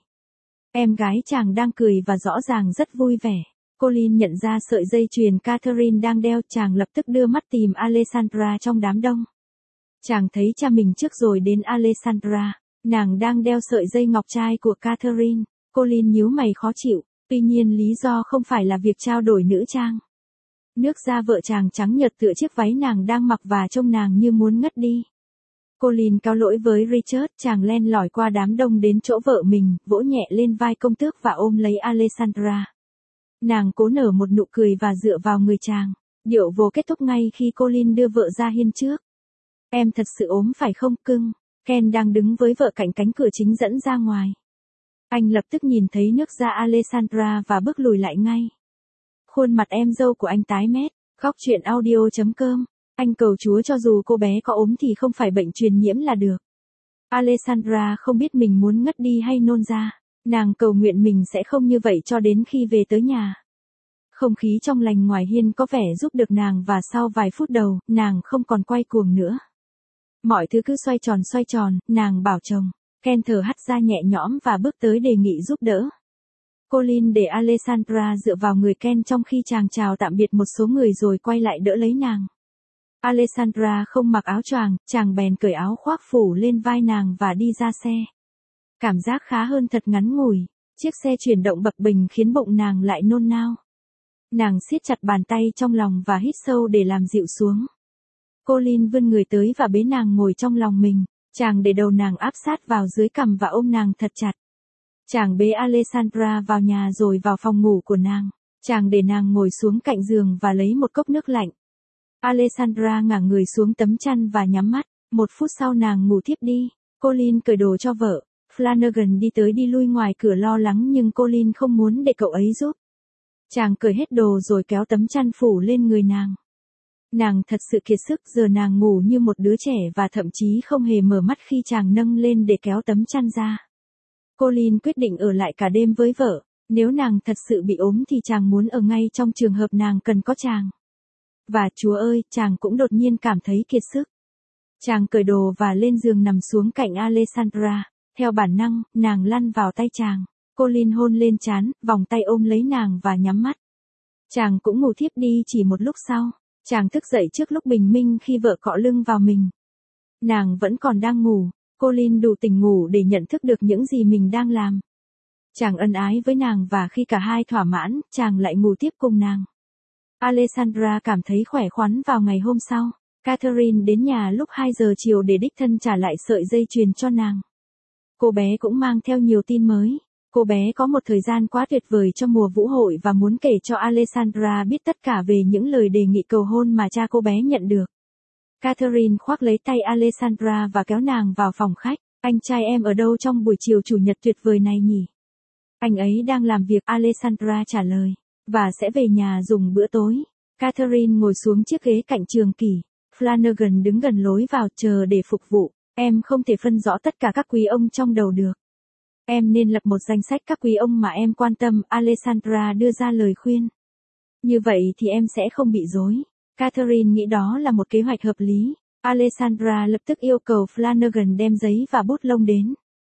Em gái chàng đang cười và rõ ràng rất vui vẻ. Colin nhận ra sợi dây chuyền Catherine đang đeo, chàng lập tức đưa mắt tìm Alessandra trong đám đông. Chàng thấy cha mình trước rồi đến Alessandra. Nàng đang đeo sợi dây ngọc trai của Catherine. Colin nhíu mày khó chịu, tuy nhiên lý do không phải là việc trao đổi nữ trang. Nước da vợ chàng trắng nhợt tựa chiếc váy nàng đang mặc và trông nàng như muốn ngất đi. Colin cáo lỗi với Richard, chàng len lỏi qua đám đông đến chỗ vợ mình, vỗ nhẹ lên vai công tước và ôm lấy Alessandra. Nàng cố nở một nụ cười và dựa vào người chàng. Điệu vồ kết thúc ngay khi Colin đưa vợ ra hiên trước. Em thật sự ốm phải không, cưng? Ken đang đứng với vợ cạnh cánh cửa chính dẫn ra ngoài. Anh lập tức nhìn thấy nước da Alessandra và bước lùi lại ngay. Khuôn mặt em dâu của anh tái mét. Góc chuyện audio chấm com. Anh cầu Chúa cho dù cô bé có ốm thì không phải bệnh truyền nhiễm là được. Alessandra không biết mình muốn ngất đi hay nôn ra. Nàng cầu nguyện mình sẽ không như vậy cho đến khi về tới nhà. Không khí trong lành ngoài hiên có vẻ giúp được nàng và sau vài phút đầu, nàng không còn quay cuồng nữa. Mọi thứ cứ xoay tròn xoay tròn, nàng bảo chồng. Ken thở hắt ra nhẹ nhõm và bước tới đề nghị giúp đỡ. Colin để Alessandra dựa vào người Ken trong khi chàng chào tạm biệt một số người rồi quay lại đỡ lấy nàng. Alessandra không mặc áo choàng, chàng bèn cởi áo khoác phủ lên vai nàng và đi ra xe. Cảm giác khá hơn thật ngắn ngủi, chiếc xe chuyển động bập bềnh khiến bụng nàng lại nôn nao. Nàng siết chặt bàn tay trong lòng và hít sâu để làm dịu xuống. Colin vươn người tới và bế nàng ngồi trong lòng mình, chàng để đầu nàng áp sát vào dưới cằm và ôm nàng thật chặt. Chàng bế Alessandra vào nhà rồi vào phòng ngủ của nàng. Chàng để nàng ngồi xuống cạnh giường và lấy một cốc nước lạnh. Alessandra ngả người xuống tấm chăn và nhắm mắt. Một phút sau nàng ngủ thiếp đi. Colin cởi đồ cho vợ. Flanagan đi tới đi lui ngoài cửa lo lắng nhưng Colin không muốn để cậu ấy giúp. Chàng cởi hết đồ rồi kéo tấm chăn phủ lên người nàng. Nàng thật sự kiệt sức, giờ nàng ngủ như một đứa trẻ và thậm chí không hề mở mắt khi chàng nâng lên để kéo tấm chăn ra. Colin quyết định ở lại cả đêm với vợ. Nếu nàng thật sự bị ốm thì chàng muốn ở ngay trong trường hợp nàng cần có chàng. Và Chúa ơi, chàng cũng đột nhiên cảm thấy kiệt sức. Chàng cởi đồ và lên giường nằm xuống cạnh Alessandra. Theo bản năng, nàng lăn vào tay chàng. Colin hôn lên trán, vòng tay ôm lấy nàng và nhắm mắt. Chàng cũng ngủ thiếp đi chỉ một lúc sau. Chàng thức dậy trước lúc bình minh khi vợ cọ lưng vào mình. Nàng vẫn còn đang ngủ. Colin đủ tỉnh ngủ để nhận thức được những gì mình đang làm. Chàng ân ái với nàng và khi cả hai thỏa mãn, chàng lại ngủ tiếp cùng nàng. Alessandra cảm thấy khỏe khoắn vào ngày hôm sau. Catherine đến nhà lúc hai giờ chiều để đích thân trả lại sợi dây chuyền cho nàng. Cô bé cũng mang theo nhiều tin mới. Cô bé có một thời gian quá tuyệt vời cho mùa vũ hội và muốn kể cho Alessandra biết tất cả về những lời đề nghị cầu hôn mà cha cô bé nhận được. Catherine khoác lấy tay Alessandra và kéo nàng vào phòng khách. Anh trai em ở đâu trong buổi chiều chủ nhật tuyệt vời này nhỉ? Anh ấy đang làm việc, Alessandra trả lời. Và sẽ về nhà dùng bữa tối. Catherine ngồi xuống chiếc ghế cạnh trường kỷ. Flanagan đứng gần lối vào chờ để phục vụ. Em không thể phân rõ tất cả các quý ông trong đầu được. Em nên lập một danh sách các quý ông mà em quan tâm, Alessandra đưa ra lời khuyên. Như vậy thì em sẽ không bị rối. Catherine nghĩ đó là một kế hoạch hợp lý. Alessandra lập tức yêu cầu Flanagan đem giấy và bút lông đến.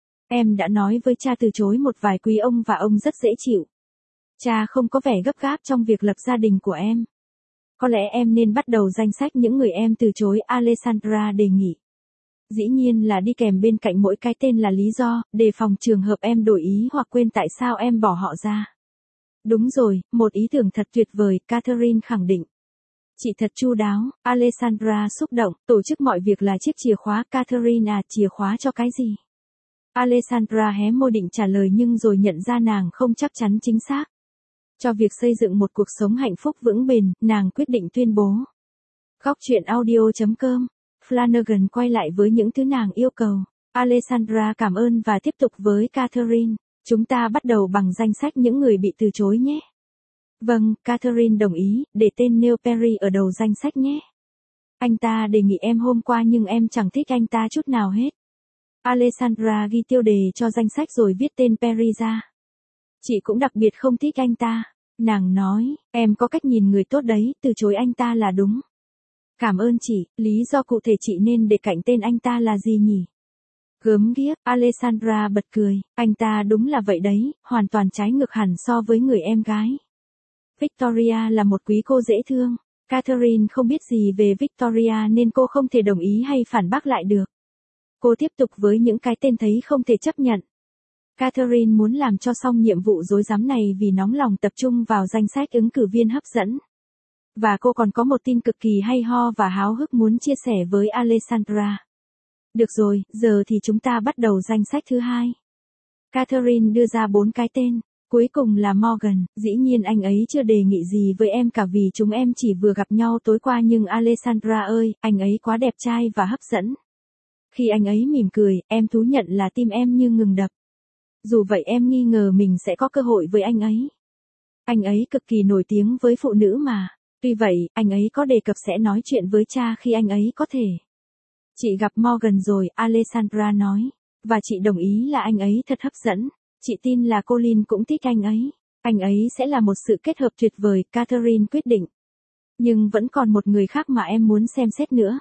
Em đã nói với cha từ chối một vài quý ông và ông rất dễ chịu. Cha không có vẻ gấp gáp trong việc lập gia đình của em. Có lẽ em nên bắt đầu danh sách những người em từ chối, Alessandra đề nghị. Dĩ nhiên là đi kèm bên cạnh mỗi cái tên là lý do, đề phòng trường hợp em đổi ý hoặc quên tại sao em bỏ họ ra. Đúng rồi, một ý tưởng thật tuyệt vời, Catherine khẳng định. Chị thật chu đáo, Alessandra xúc động, tổ chức mọi việc là chiếc chìa khóa, Catherine à, chìa khóa cho cái gì? Alessandra hé môi định trả lời nhưng rồi nhận ra nàng không chắc chắn chính xác. Cho việc xây dựng một cuộc sống hạnh phúc vững bền, nàng quyết định tuyên bố. Góc chuyện audio chấm com. Flanagan quay lại với những thứ nàng yêu cầu. Alessandra cảm ơn và tiếp tục với Catherine. Chúng ta bắt đầu bằng danh sách những người bị từ chối nhé. Vâng, Catherine đồng ý, để tên Neil Perry ở đầu danh sách nhé. Anh ta đề nghị em hôm qua nhưng em chẳng thích anh ta chút nào hết. Alessandra ghi tiêu đề cho danh sách rồi viết tên Perry ra. Chị cũng đặc biệt không thích anh ta. Nàng nói, em có cách nhìn người tốt đấy, từ chối anh ta là đúng. Cảm ơn chị, lý do cụ thể chị nên để cạnh tên anh ta là gì nhỉ? Gớm ghiếc, Alessandra bật cười, anh ta đúng là vậy đấy, hoàn toàn trái ngược hẳn so với người em gái. Victoria là một quý cô dễ thương. Catherine không biết gì về Victoria nên cô không thể đồng ý hay phản bác lại được. Cô tiếp tục với những cái tên thấy không thể chấp nhận. Catherine muốn làm cho xong nhiệm vụ rối rắm này vì nóng lòng tập trung vào danh sách ứng cử viên hấp dẫn. Và cô còn có một tin cực kỳ hay ho và háo hức muốn chia sẻ với Alessandra. Được rồi, giờ thì chúng ta bắt đầu danh sách thứ hai. Catherine đưa ra bốn cái tên. Cuối cùng là Morgan, dĩ nhiên anh ấy chưa đề nghị gì với em cả vì chúng em chỉ vừa gặp nhau tối qua nhưng Alessandra ơi, anh ấy quá đẹp trai và hấp dẫn. Khi anh ấy mỉm cười, em thú nhận là tim em như ngừng đập. Dù vậy em nghi ngờ mình sẽ có cơ hội với anh ấy. Anh ấy cực kỳ nổi tiếng với phụ nữ mà. Tuy vậy, anh ấy có đề cập sẽ nói chuyện với cha khi anh ấy có thể. Chị gặp Morgan rồi, Alessandra nói. Và chị đồng ý là anh ấy thật hấp dẫn. Chị tin là Colin cũng thích anh ấy. Anh ấy sẽ là một sự kết hợp tuyệt vời, Catherine quyết định. Nhưng vẫn còn một người khác mà em muốn xem xét nữa.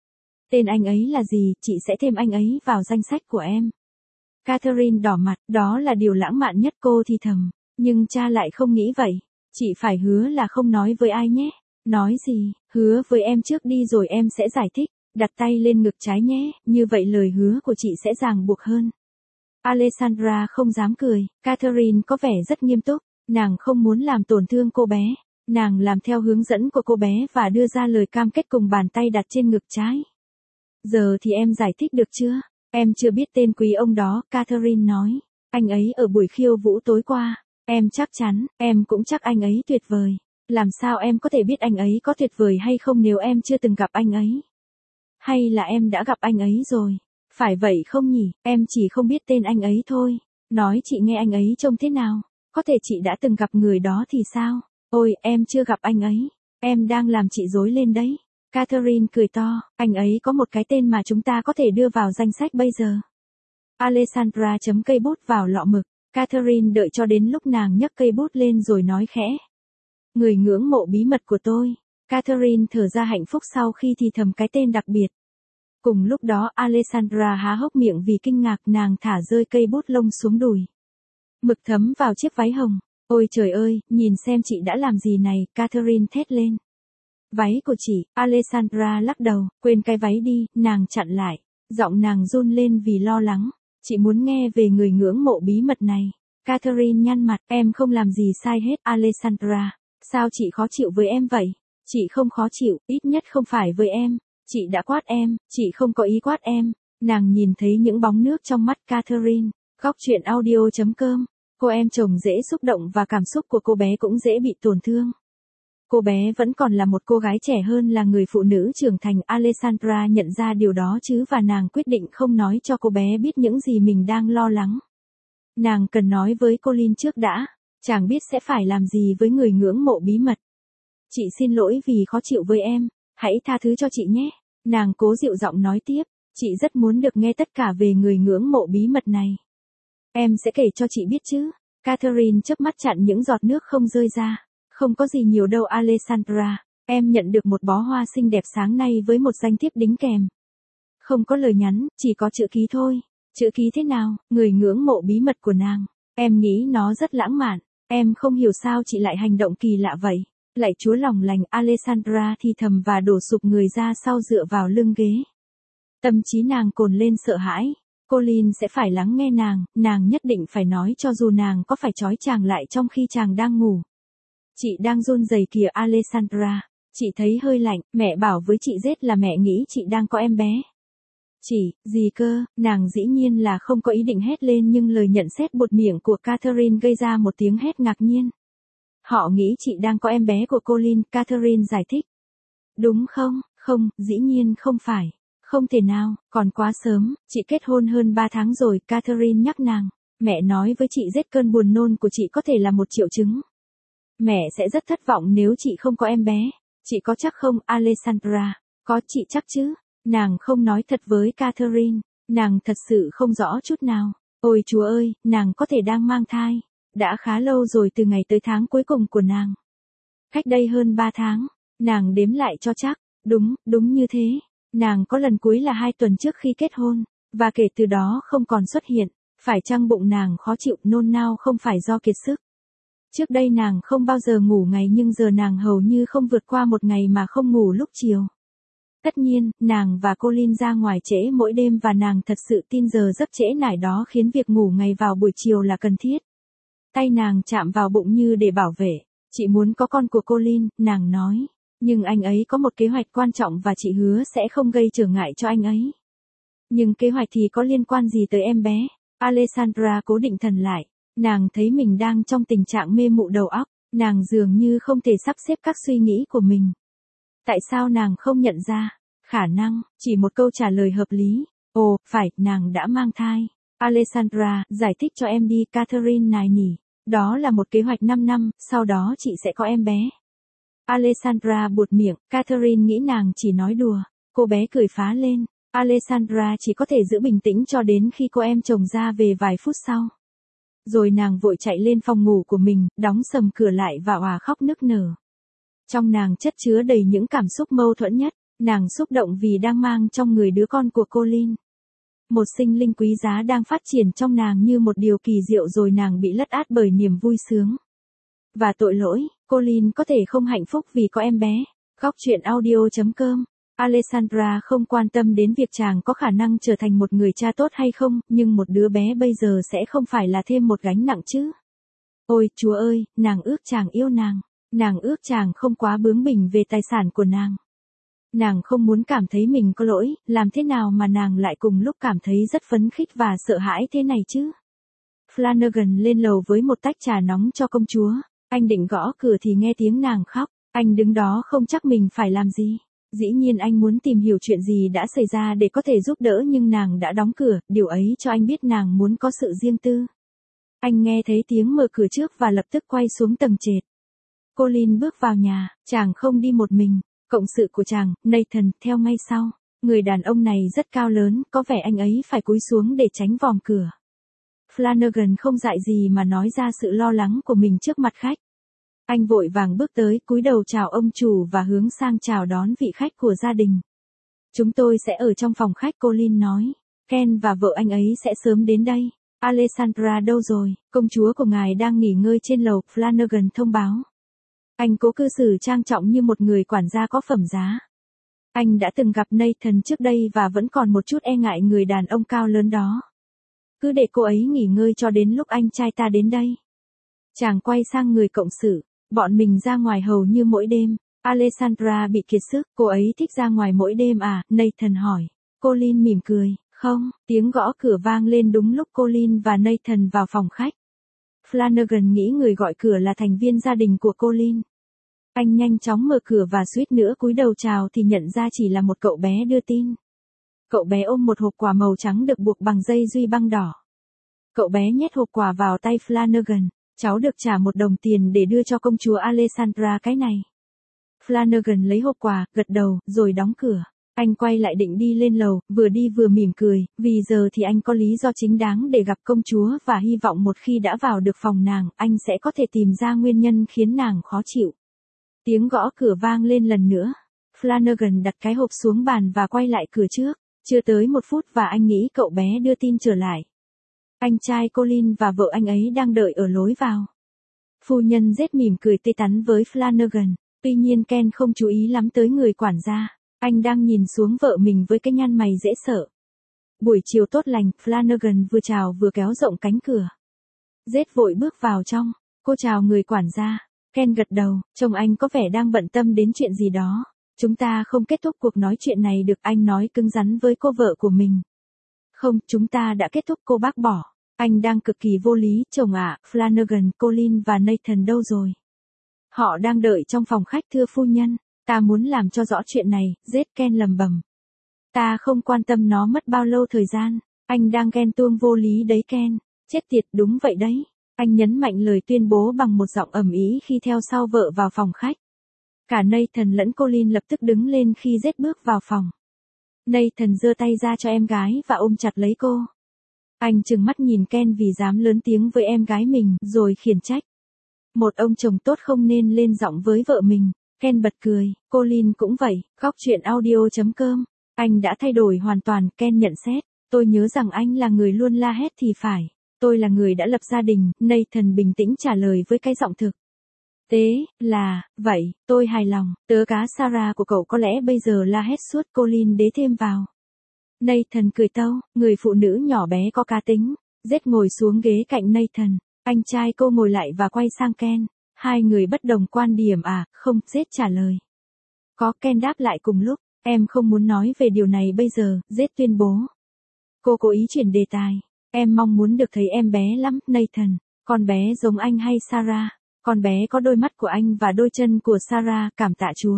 Tên anh ấy là gì, chị sẽ thêm anh ấy vào danh sách của em. Catherine đỏ mặt, đó là điều lãng mạn nhất cô thì thầm. Nhưng cha lại không nghĩ vậy. Chị phải hứa là không nói với ai nhé. Nói gì, hứa với em trước đi rồi em sẽ giải thích. Đặt tay lên ngực trái nhé, như vậy lời hứa của chị sẽ ràng buộc hơn. Alessandra không dám cười, Catherine có vẻ rất nghiêm túc, nàng không muốn làm tổn thương cô bé. Nàng làm theo hướng dẫn của cô bé và đưa ra lời cam kết cùng bàn tay đặt trên ngực trái. Giờ thì em giải thích được chưa? Em chưa biết tên quý ông đó, Catherine nói. Anh ấy ở buổi khiêu vũ tối qua. Em chắc chắn, em cũng chắc anh ấy tuyệt vời. Làm sao em có thể biết anh ấy có tuyệt vời hay không nếu em chưa từng gặp anh ấy? Hay là em đã gặp anh ấy rồi? Phải vậy không nhỉ, em chỉ không biết tên anh ấy thôi. Nói chị nghe anh ấy trông thế nào? Có thể chị đã từng gặp người đó thì sao? Ôi, em chưa gặp anh ấy. Em đang làm chị rối lên đấy. Catherine cười to, anh ấy có một cái tên mà chúng ta có thể đưa vào danh sách bây giờ. Alessandra chấm cây bút vào lọ mực. Catherine đợi cho đến lúc nàng nhấc cây bút lên rồi nói khẽ. Người ngưỡng mộ bí mật của tôi. Catherine thở ra hạnh phúc sau khi thì thầm cái tên đặc biệt. Cùng lúc đó Alessandra há hốc miệng vì kinh ngạc, nàng thả rơi cây bút lông xuống đùi. Mực thấm vào chiếc váy hồng. Ôi trời ơi, nhìn xem chị đã làm gì này, Catherine thét lên. Váy của chị, Alessandra lắc đầu, quên cái váy đi, nàng chặn lại. Giọng nàng run lên vì lo lắng. Chị muốn nghe về người ngưỡng mộ bí mật này. Catherine nhăn mặt, em không làm gì sai hết, Alessandra. Sao chị khó chịu với em vậy? Chị không khó chịu, ít nhất không phải với em. Chị đã quát em, chị không có ý quát em. Nàng nhìn thấy những bóng nước trong mắt Catherine. Góc truyện audio chấm com. Cô em chồng dễ xúc động và cảm xúc của cô bé cũng dễ bị tổn thương. Cô bé vẫn còn là một cô gái trẻ hơn là người phụ nữ trưởng thành. Alessandra nhận ra điều đó chứ và nàng quyết định không nói cho cô bé biết những gì mình đang lo lắng. Nàng cần nói với Colin trước đã. Chàng biết sẽ phải làm gì với người ngưỡng mộ bí mật. Chị xin lỗi vì khó chịu với em. Hãy tha thứ cho chị nhé. Nàng cố dịu giọng nói tiếp. Chị rất muốn được nghe tất cả về người ngưỡng mộ bí mật này. Em sẽ kể cho chị biết chứ. Catherine chớp mắt chặn những giọt nước không rơi ra. Không có gì nhiều đâu Alessandra. Em nhận được một bó hoa xinh đẹp sáng nay với một danh thiếp đính kèm. Không có lời nhắn, chỉ có chữ ký thôi. Chữ ký thế nào? Người ngưỡng mộ bí mật của nàng. Em nghĩ nó rất lãng mạn. Em không hiểu sao chị lại hành động kỳ lạ vậy. Lạy Chúa lòng lành, Alessandra thì thầm và đổ sụp người ra sau dựa vào lưng ghế. Tâm trí nàng cồn lên sợ hãi. Colin sẽ phải lắng nghe nàng, nàng nhất định phải nói cho dù nàng có phải trói chàng lại trong khi chàng đang ngủ. Chị đang run rẩy kìa Alessandra. Chị thấy hơi lạnh, mẹ bảo với chị Rết là mẹ nghĩ chị đang có em bé. Chị, gì cơ, nàng dĩ nhiên là không có ý định hét lên nhưng lời nhận xét buột miệng của Catherine gây ra một tiếng hét ngạc nhiên. Họ nghĩ chị đang có em bé của Colin, Catherine giải thích. Đúng không, không, dĩ nhiên không phải. Không thể nào, còn quá sớm, chị kết hôn hơn ba tháng rồi, Catherine nhắc nàng. Mẹ nói với chị Rết cơn buồn nôn của chị có thể là một triệu chứng. Mẹ sẽ rất thất vọng nếu chị không có em bé. Chị có chắc không, Alessandra? Có, chị chắc chứ. Nàng không nói thật với Catherine. Nàng thật sự không rõ chút nào. Ôi Chúa ơi, nàng có thể đang mang thai. Đã khá lâu rồi từ ngày tới tháng cuối cùng của nàng. Cách đây hơn ba tháng. Nàng đếm lại cho chắc. Đúng, đúng như thế. Nàng có lần cuối là hai tuần trước khi kết hôn. Và kể từ đó không còn xuất hiện. Phải chăng bụng nàng khó chịu nôn nao không phải do kiệt sức? Trước đây nàng không bao giờ ngủ ngày nhưng giờ nàng hầu như không vượt qua một ngày mà không ngủ lúc chiều. Tất nhiên, nàng và Colin ra ngoài trễ mỗi đêm và nàng thật sự tin giờ giấc trễ nải đó khiến việc ngủ ngày vào buổi chiều là cần thiết. Tay nàng chạm vào bụng như để bảo vệ. Chị muốn có con của Colin, nàng nói. Nhưng anh ấy có một kế hoạch quan trọng và chị hứa sẽ không gây trở ngại cho anh ấy. Nhưng kế hoạch thì có liên quan gì tới em bé? Alessandra cố định thần lại. Nàng thấy mình đang trong tình trạng mê mụ đầu óc. Nàng dường như không thể sắp xếp các suy nghĩ của mình. Tại sao nàng không nhận ra? Khả năng, chỉ một câu trả lời hợp lý. Ồ, phải, nàng đã mang thai. Alessandra, giải thích cho em đi, Catherine nài nỉ. Đó là một kế hoạch năm năm, sau đó chị sẽ có em bé. Alessandra buột miệng, Catherine nghĩ nàng chỉ nói đùa. Cô bé cười phá lên. Alessandra chỉ có thể giữ bình tĩnh cho đến khi cô em chồng ra về vài phút sau. Rồi nàng vội chạy lên phòng ngủ của mình, đóng sầm cửa lại và òa khóc nức nở. Trong nàng chất chứa đầy những cảm xúc mâu thuẫn nhất. Nàng xúc động vì đang mang trong người đứa con của Colin. Một sinh linh quý giá đang phát triển trong nàng như một điều kỳ diệu rồi nàng bị lất át bởi niềm vui sướng. Và tội lỗi, Colin có thể không hạnh phúc vì có em bé. Góc truyện audio chấm com. Alessandra không quan tâm đến việc chàng có khả năng trở thành một người cha tốt hay không, nhưng một đứa bé bây giờ sẽ không phải là thêm một gánh nặng chứ. Ôi, Chúa ơi, nàng ước chàng yêu nàng. Nàng ước chàng không quá bướng bỉnh về tài sản của nàng. Nàng không muốn cảm thấy mình có lỗi, làm thế nào mà nàng lại cùng lúc cảm thấy rất phấn khích và sợ hãi thế này chứ? Flanagan lên lầu với một tách trà nóng cho công chúa. Anh định gõ cửa thì nghe tiếng nàng khóc. Anh đứng đó không chắc mình phải làm gì. Dĩ nhiên anh muốn tìm hiểu chuyện gì đã xảy ra để có thể giúp đỡ nhưng nàng đã đóng cửa, điều ấy cho anh biết nàng muốn có sự riêng tư. Anh nghe thấy tiếng mở cửa trước và lập tức quay xuống tầng trệt. Colin bước vào nhà, chàng không đi một mình. Cộng sự của chàng, Nathan, theo ngay sau. Người đàn ông này rất cao lớn, có vẻ anh ấy phải cúi xuống để tránh vòm cửa. Flanagan không dại gì mà nói ra sự lo lắng của mình trước mặt khách. Anh vội vàng bước tới, cúi đầu chào ông chủ và hướng sang chào đón vị khách của gia đình. Chúng tôi sẽ ở trong phòng khách, Colin nói. Ken và vợ anh ấy sẽ sớm đến đây. Alessandra đâu rồi? Công chúa của ngài đang nghỉ ngơi trên lầu, Flanagan thông báo. Anh cố cư xử trang trọng như một người quản gia có phẩm giá. Anh đã từng gặp Nathan trước đây và vẫn còn một chút e ngại người đàn ông cao lớn đó. Cứ để cô ấy nghỉ ngơi cho đến lúc anh trai ta đến đây. Chàng quay sang người cộng sự. Bọn mình ra ngoài hầu như mỗi đêm. Alessandra bị kiệt sức. Cô ấy thích ra ngoài mỗi đêm à? Nathan hỏi. Colin mỉm cười. Không, tiếng gõ cửa vang lên đúng lúc Colin và Nathan vào phòng khách. Flanagan nghĩ người gọi cửa là thành viên gia đình của Colin. Anh nhanh chóng mở cửa và suýt nữa cúi đầu chào thì nhận ra chỉ là một cậu bé đưa tin. Cậu bé ôm một hộp quà màu trắng được buộc bằng dây duy băng đỏ. Cậu bé nhét hộp quà vào tay Flanagan. Cháu được trả một đồng tiền để đưa cho công chúa Alessandra cái này. Flanagan lấy hộp quà, gật đầu, rồi đóng cửa. Anh quay lại định đi lên lầu, vừa đi vừa mỉm cười, vì giờ thì anh có lý do chính đáng để gặp công chúa và hy vọng một khi đã vào được phòng nàng, anh sẽ có thể tìm ra nguyên nhân khiến nàng khó chịu. Tiếng gõ cửa vang lên lần nữa. Flanagan đặt cái hộp xuống bàn và quay lại cửa trước. Chưa tới một phút và anh nghĩ cậu bé đưa tin trở lại. Anh trai Colin và vợ anh ấy đang đợi ở lối vào. Phu nhân rét mỉm cười tươi tắn với Flanagan. Tuy nhiên Ken không chú ý lắm tới người quản gia. Anh đang nhìn xuống vợ mình với cái nhăn mày dễ sợ. Buổi chiều tốt lành, Flanagan vừa chào vừa kéo rộng cánh cửa. Rét vội bước vào trong. Cô chào người quản gia. Ken gật đầu, chồng anh có vẻ đang bận tâm đến chuyện gì đó. Chúng ta không kết thúc cuộc nói chuyện này được, anh nói cứng rắn với cô vợ của mình. Không, chúng ta đã kết thúc, cô bác bỏ. Anh đang cực kỳ vô lý, chồng ạ. Flanagan, Colin và Nathan đâu rồi? Họ đang đợi trong phòng khách, thưa phu nhân. Ta muốn làm cho rõ chuyện này, Zed Ken lầm bầm. Ta không quan tâm nó mất bao lâu thời gian. Anh đang ghen tuông vô lý đấy Ken. Chết tiệt, đúng vậy đấy. Anh nhấn mạnh lời tuyên bố bằng một giọng ầm ĩ khi theo sau vợ vào phòng khách. Cả Nathan lẫn Colin lập tức đứng lên khi Zed bước vào phòng. Nathan giơ tay ra cho em gái và ôm chặt lấy cô. Anh trừng mắt nhìn Ken vì dám lớn tiếng với em gái mình, rồi khiển trách. Một ông chồng tốt không nên lên giọng với vợ mình. Ken bật cười, Colin cũng vậy. Góc truyện audio chấm com. Anh đã thay đổi hoàn toàn, Ken nhận xét. Tôi nhớ rằng anh là người luôn la hét thì phải. Tôi là người đã lập gia đình, Nathan bình tĩnh trả lời với cái giọng thực tế, là, vậy, tôi hài lòng, tớ cá Sarah của cậu có lẽ bây giờ la hét suốt, Colin đế thêm vào. Nathan cười tâu, người phụ nữ nhỏ bé có cá tính. Jed ngồi xuống ghế cạnh Nathan, anh trai cô ngồi lại và quay sang Ken. Hai người bất đồng quan điểm à, không, Jed trả lời. Có, Ken đáp lại cùng lúc, em không muốn nói về điều này bây giờ, Jed tuyên bố. Cô cố ý chuyển đề tài, em mong muốn được thấy em bé lắm, Nathan, con bé giống anh hay Sarah, con bé có đôi mắt của anh và đôi chân của Sarah, cảm tạ Chúa.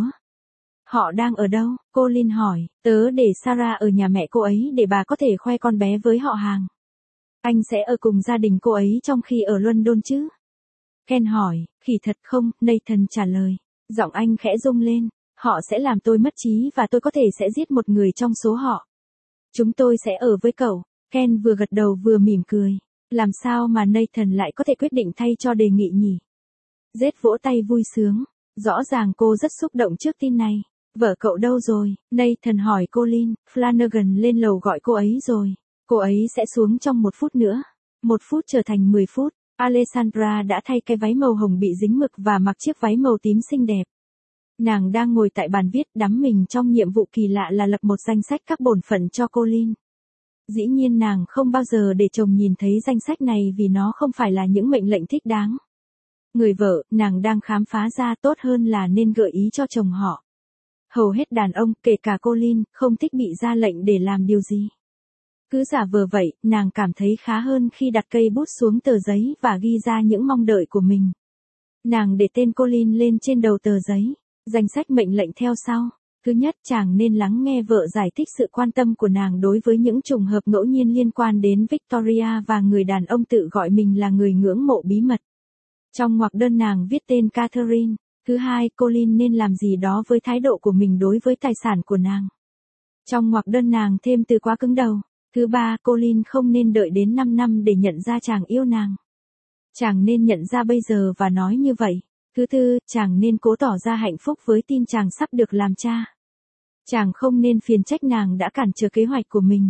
Họ đang ở đâu? Colin hỏi, tớ để Sarah ở nhà mẹ cô ấy để bà có thể khoe con bé với họ hàng. Anh sẽ ở cùng gia đình cô ấy trong khi ở London chứ? Ken hỏi, khỉ thật không? Nathan trả lời. Giọng anh khẽ rung lên, họ sẽ làm tôi mất trí và tôi có thể sẽ giết một người trong số họ. Chúng tôi sẽ ở với cậu. Ken vừa gật đầu vừa mỉm cười. Làm sao mà Nathan lại có thể quyết định thay cho đề nghị nhỉ? Jed vỗ tay vui sướng. Rõ ràng cô rất xúc động trước tin này. Vợ cậu đâu rồi? Nathan hỏi Colin. Flanagan lên lầu gọi cô ấy rồi. Cô ấy sẽ xuống trong một phút nữa. Một phút trở thành mười phút. Alessandra đã thay cái váy màu hồng bị dính mực và mặc chiếc váy màu tím xinh đẹp. Nàng đang ngồi tại bàn viết, đắm mình trong nhiệm vụ kỳ lạ là lập một danh sách các bổn phận cho Colin. Dĩ nhiên nàng không bao giờ để chồng nhìn thấy danh sách này vì nó không phải là những mệnh lệnh thích đáng. Người vợ, nàng đang khám phá ra tốt hơn là nên gợi ý cho chồng họ. Hầu hết đàn ông, kể cả Colin, không thích bị ra lệnh để làm điều gì. Cứ giả vờ vậy, nàng cảm thấy khá hơn khi đặt cây bút xuống tờ giấy và ghi ra những mong đợi của mình. Nàng để tên Colin lên trên đầu tờ giấy. Danh sách mệnh lệnh theo sau. Thứ nhất, chàng nên lắng nghe vợ giải thích sự quan tâm của nàng đối với những trùng hợp ngẫu nhiên liên quan đến Victoria và người đàn ông tự gọi mình là người ngưỡng mộ bí mật. Trong ngoặc đơn nàng viết tên Catherine. Thứ hai, Colin nên làm gì đó với thái độ của mình đối với tài sản của nàng. Trong ngoặc đơn nàng thêm từ quá cứng đầu. Thứ ba, Colin không nên đợi đến năm năm để nhận ra chàng yêu nàng. Chàng nên nhận ra bây giờ và nói như vậy. Thứ tư, chàng nên cố tỏ ra hạnh phúc với tin chàng sắp được làm cha. Chàng không nên phiền trách nàng đã cản trở kế hoạch của mình.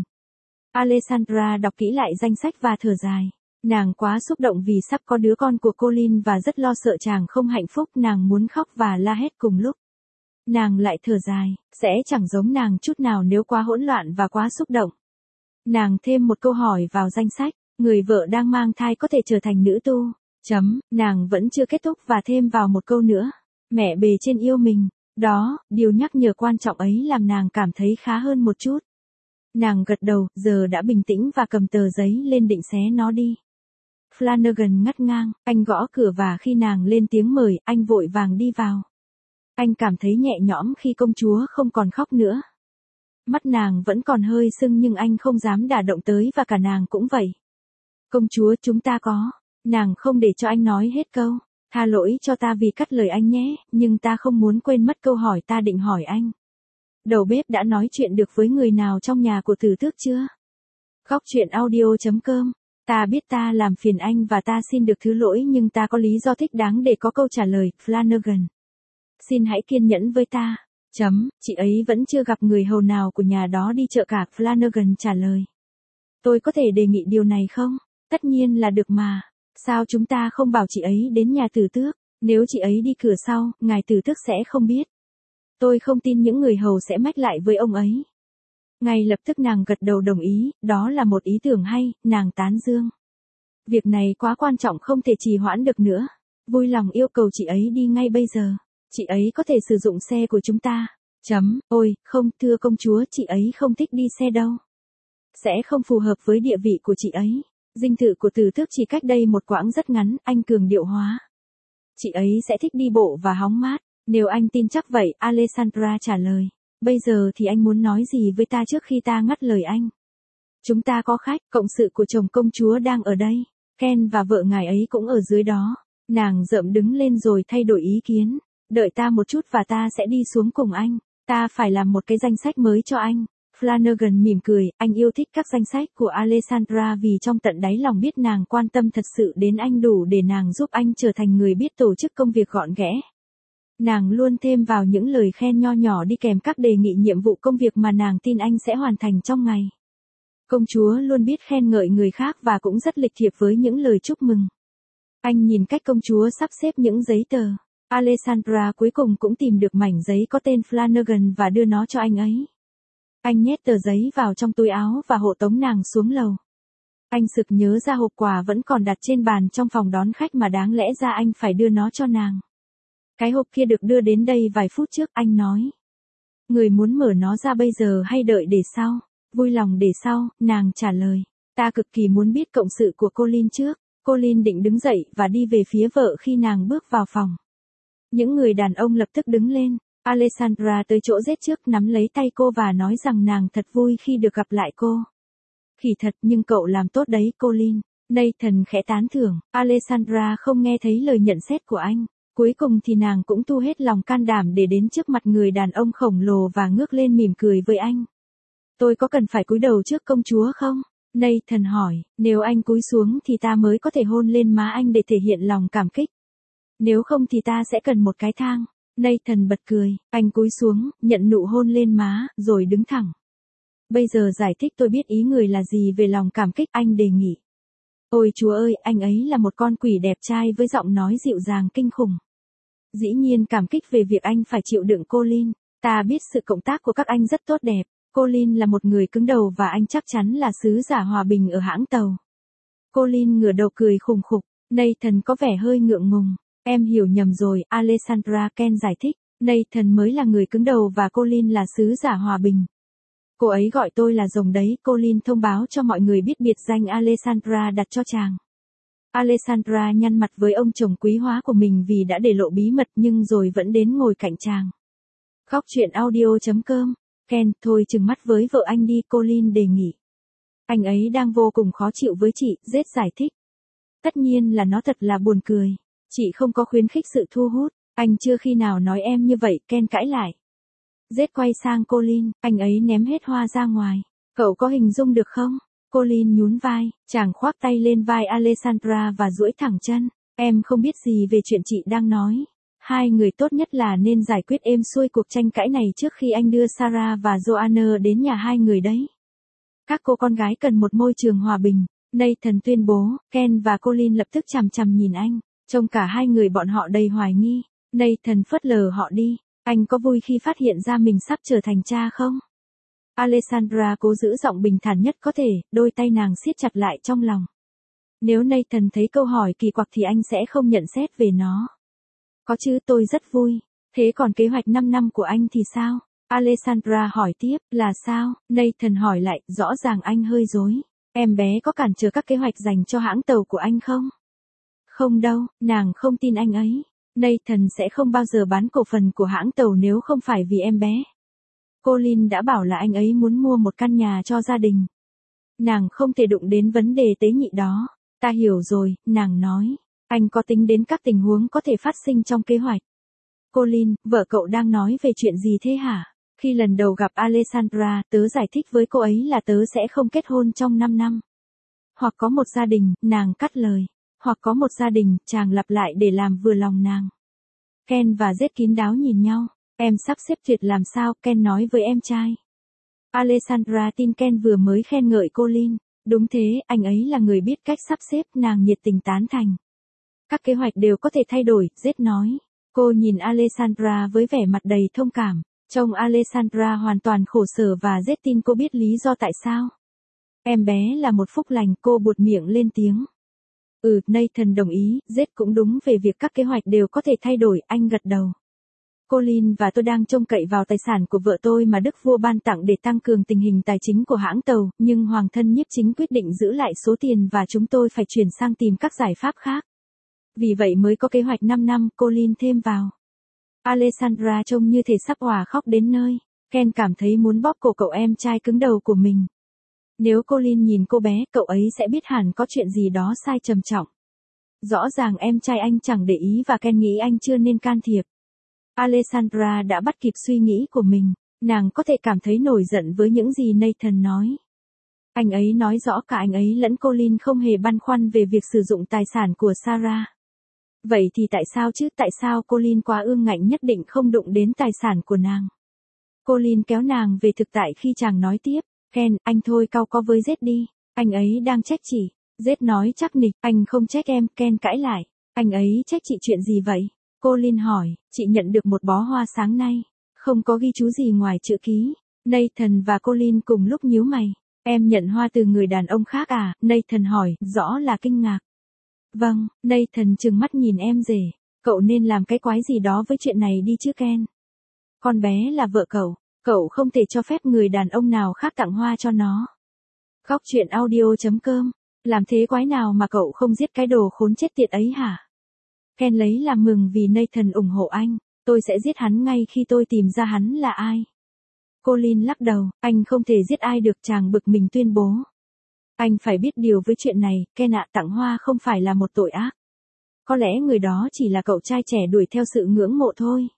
Alessandra đọc kỹ lại danh sách và thở dài. Nàng quá xúc động vì sắp có đứa con của Colin và rất lo sợ chàng không hạnh phúc, nàng muốn khóc và la hét cùng lúc. Nàng lại thở dài, sẽ chẳng giống nàng chút nào nếu quá hỗn loạn và quá xúc động. Nàng thêm một câu hỏi vào danh sách, người vợ đang mang thai có thể trở thành nữ tu. Chấm, nàng vẫn chưa kết thúc và thêm vào một câu nữa. Mẹ bề trên yêu mình. Đó, điều nhắc nhở quan trọng ấy làm nàng cảm thấy khá hơn một chút. Nàng gật đầu, giờ đã bình tĩnh và cầm tờ giấy lên định xé nó đi. Flanagan ngắt ngang, anh gõ cửa và khi nàng lên tiếng mời, anh vội vàng đi vào. Anh cảm thấy nhẹ nhõm khi công chúa không còn khóc nữa. Mắt nàng vẫn còn hơi sưng nhưng anh không dám đả động tới và cả nàng cũng vậy. Công chúa, chúng ta có. Nàng không để cho anh nói hết câu. Tha lỗi cho ta vì cắt lời anh nhé, nhưng ta không muốn quên mất câu hỏi ta định hỏi anh. Đầu bếp đã nói chuyện được với người nào trong nhà của tử tước chưa? Góc truyện audio chấm com. Ta biết ta làm phiền anh và ta xin được thứ lỗi nhưng ta có lý do thích đáng để có câu trả lời, Flanagan. Xin hãy kiên nhẫn với ta. Chấm, chị ấy vẫn chưa gặp người hầu nào của nhà đó đi chợ cả, Flanagan trả lời. Tôi có thể đề nghị điều này không? Tất nhiên là được mà. Sao chúng ta không bảo chị ấy đến nhà tử tước? Nếu chị ấy đi cửa sau, ngài tử tước sẽ không biết. Tôi không tin những người hầu sẽ mách lại với ông ấy. Ngay lập tức nàng gật đầu đồng ý, đó là một ý tưởng hay, nàng tán dương. Việc này quá quan trọng không thể trì hoãn được nữa. Vui lòng yêu cầu chị ấy đi ngay bây giờ. Chị ấy có thể sử dụng xe của chúng ta. Chấm, ôi, không, thưa công chúa, chị ấy không thích đi xe đâu. Sẽ không phù hợp với địa vị của chị ấy. Dinh thự của tử tước chỉ cách đây một quãng rất ngắn, anh cường điệu hóa. Chị ấy sẽ thích đi bộ và hóng mát. Nếu anh tin chắc vậy, Alessandra trả lời. Bây giờ thì anh muốn nói gì với ta trước khi ta ngắt lời anh? Chúng ta có khách, cộng sự của chồng công chúa đang ở đây. Ken và vợ ngài ấy cũng ở dưới đó. Nàng rợm đứng lên rồi thay đổi ý kiến. Đợi ta một chút và ta sẽ đi xuống cùng anh. Ta phải làm một cái danh sách mới cho anh. Flanagan mỉm cười, anh yêu thích các danh sách của Alessandra vì trong tận đáy lòng biết nàng quan tâm thật sự đến anh đủ để nàng giúp anh trở thành người biết tổ chức công việc gọn ghẽ. Nàng luôn thêm vào những lời khen nho nhỏ đi kèm các đề nghị nhiệm vụ công việc mà nàng tin anh sẽ hoàn thành trong ngày. Công chúa luôn biết khen ngợi người khác và cũng rất lịch thiệp với những lời chúc mừng. Anh nhìn cách công chúa sắp xếp những giấy tờ. Alessandra cuối cùng cũng tìm được mảnh giấy có tên Flanagan và đưa nó cho anh ấy. Anh nhét tờ giấy vào trong túi áo và hộ tống nàng xuống lầu. Anh sực nhớ ra hộp quà vẫn còn đặt trên bàn trong phòng đón khách mà đáng lẽ ra anh phải đưa nó cho nàng. Cái hộp kia được đưa đến đây vài phút trước, anh nói. Người muốn mở nó ra bây giờ hay đợi để sau? Vui lòng để sau, nàng trả lời. Ta cực kỳ muốn biết cộng sự của Colin trước. Colin định đứng dậy và đi về phía vợ khi nàng bước vào phòng. Những người đàn ông lập tức đứng lên. Alessandra tới chỗ Jet trước nắm lấy tay cô và nói rằng nàng thật vui khi được gặp lại cô. Khỉ thật, nhưng cậu làm tốt đấy Colin. Nathan khẽ tán thưởng. Alessandra không nghe thấy lời nhận xét của anh. Cuối cùng thì nàng cũng tu hết lòng can đảm để đến trước mặt người đàn ông khổng lồ và ngước lên mỉm cười với anh. Tôi có cần phải cúi đầu trước công chúa không? Nathan hỏi. Nếu anh cúi xuống thì ta mới có thể hôn lên má anh để thể hiện lòng cảm kích. Nếu không thì ta sẽ cần một cái thang. Nathan bật cười. Anh cúi xuống, nhận nụ hôn lên má, rồi đứng thẳng. Bây giờ giải thích tôi biết ý người là gì về lòng cảm kích, anh đề nghị. Ôi chúa ơi, anh ấy là một con quỷ đẹp trai với giọng nói dịu dàng kinh khủng. Dĩ nhiên cảm kích về việc anh phải chịu đựng Colin. Ta biết sự cộng tác của các anh rất tốt đẹp. Colin là một người cứng đầu và anh chắc chắn là sứ giả hòa bình ở hãng tàu. Colin ngửa đầu cười khùng khục. Nathan có vẻ hơi ngượng ngùng. Em hiểu nhầm rồi, Alessandra, Ken giải thích. Nathan mới là người cứng đầu và Colin là sứ giả hòa bình. Cô ấy gọi tôi là rồng đấy, Colin thông báo cho mọi người biết biệt danh Alessandra đặt cho chàng. Alessandra nhăn mặt với ông chồng quý hóa của mình vì đã để lộ bí mật nhưng rồi vẫn đến ngồi cạnh chàng. Góc chuyện audio chấm com. Ken, thôi chừng mắt với vợ anh đi, Colin đề nghị. Anh ấy đang vô cùng khó chịu với chị, Jet giải thích. Tất nhiên là nó thật là buồn cười. Chị không có khuyến khích sự thu hút. Anh chưa khi nào nói em như vậy, Ken cãi lại. Jet quay sang Colin, anh ấy ném hết hoa ra ngoài. Cậu có hình dung được không? Colin nhún vai, chàng khoác tay lên vai Alessandra và duỗi thẳng chân. Em không biết gì về chuyện chị đang nói. Hai người tốt nhất là nên giải quyết êm xuôi cuộc tranh cãi này trước khi anh đưa Sarah và Joanna đến nhà hai người đấy. Các cô con gái cần một môi trường hòa bình. Nathan tuyên bố. Ken và Colin lập tức chằm chằm nhìn anh. Trông cả hai người bọn họ đầy hoài nghi. Nathan phớt lờ họ đi. Anh có vui khi phát hiện ra mình sắp trở thành cha không? Alessandra cố giữ giọng bình thản nhất có thể, đôi tay nàng siết chặt lại trong lòng. Nếu Nathan thấy câu hỏi kỳ quặc thì anh sẽ không nhận xét về nó. Có chứ, tôi rất vui. Thế còn kế hoạch năm năm của anh thì sao? Alessandra hỏi tiếp, là sao? Nathan hỏi lại, rõ ràng anh hơi dối. Em bé có cản trở các kế hoạch dành cho hãng tàu của anh không? Không đâu, nàng không tin anh ấy. Nathan sẽ không bao giờ bán cổ phần của hãng tàu nếu không phải vì em bé. Colin đã bảo là anh ấy muốn mua một căn nhà cho gia đình. Nàng không thể đụng đến vấn đề tế nhị đó. Ta hiểu rồi, nàng nói. Anh có tính đến các tình huống có thể phát sinh trong kế hoạch. Colin, vợ cậu đang nói về chuyện gì thế hả? Khi lần đầu gặp Alessandra, tớ giải thích với cô ấy là tớ sẽ không kết hôn trong năm năm. Hoặc có một gia đình, nàng cắt lời. Hoặc có một gia đình, chàng lặp lại để làm vừa lòng nàng. Ken và Jet kín đáo nhìn nhau. Em sắp xếp tuyệt làm sao, Ken nói với em trai. Alessandra tin Ken vừa mới khen ngợi Colin. Đúng thế, anh ấy là người biết cách sắp xếp, nàng nhiệt tình tán thành. Các kế hoạch đều có thể thay đổi, Jet nói. Cô nhìn Alessandra với vẻ mặt đầy thông cảm. Trông Alessandra hoàn toàn khổ sở và Jet tin cô biết lý do tại sao. Em bé là một phúc lành, cô buột miệng lên tiếng. Ừ, Nathan đồng ý, Jet cũng đúng về việc các kế hoạch đều có thể thay đổi, anh gật đầu. Colin và tôi đang trông cậy vào tài sản của vợ tôi mà Đức Vua ban tặng để tăng cường tình hình tài chính của hãng tàu, nhưng Hoàng thân nhiếp chính quyết định giữ lại số tiền và chúng tôi phải chuyển sang tìm các giải pháp khác. Vì vậy mới có kế hoạch năm năm, Colin thêm vào. Alessandra trông như thể sắp òa khóc đến nơi. Ken cảm thấy muốn bóp cổ cậu em trai cứng đầu của mình. Nếu Colin nhìn cô bé, cậu ấy sẽ biết hẳn có chuyện gì đó sai trầm trọng. Rõ ràng em trai anh chẳng để ý và Ken nghĩ anh chưa nên can thiệp. Alessandra đã bắt kịp suy nghĩ của mình. Nàng có thể cảm thấy nổi giận với những gì Nathan nói. Anh ấy nói rõ cả anh ấy lẫn Colin không hề băn khoăn về việc sử dụng tài sản của Sarah. Vậy thì tại sao chứ, tại sao Colin quá ương ngạnh nhất định không đụng đến tài sản của nàng? Colin kéo nàng về thực tại khi chàng nói tiếp. Ken, anh thôi cau có với Z đi, anh ấy đang trách chị. Z nói chắc nịch, anh không trách em, Ken cãi lại. Anh ấy trách chị chuyện gì vậy? Colin hỏi, chị nhận được một bó hoa sáng nay. Không có ghi chú gì ngoài chữ ký. Nathan và Colin cùng lúc nhíu mày. Em nhận hoa từ người đàn ông khác à? Nathan hỏi, rõ là kinh ngạc. Vâng, Nathan trừng mắt nhìn em rể. Cậu nên làm cái quái gì đó với chuyện này đi chứ Ken. Con bé là vợ cậu, cậu không thể cho phép người đàn ông nào khác tặng hoa cho nó. Góc truyện audio chấm com. Làm thế quái nào mà cậu không giết cái đồ khốn chết tiệt ấy hả? Ken lấy làm mừng vì Nathan ủng hộ anh. Tôi sẽ giết hắn ngay khi tôi tìm ra hắn là ai. Colin lắc đầu, anh không thể giết ai được, chàng bực mình tuyên bố. Anh phải biết điều với chuyện này, Ken ạ, tặng hoa không phải là một tội ác. Có lẽ người đó chỉ là cậu trai trẻ đuổi theo sự ngưỡng mộ thôi.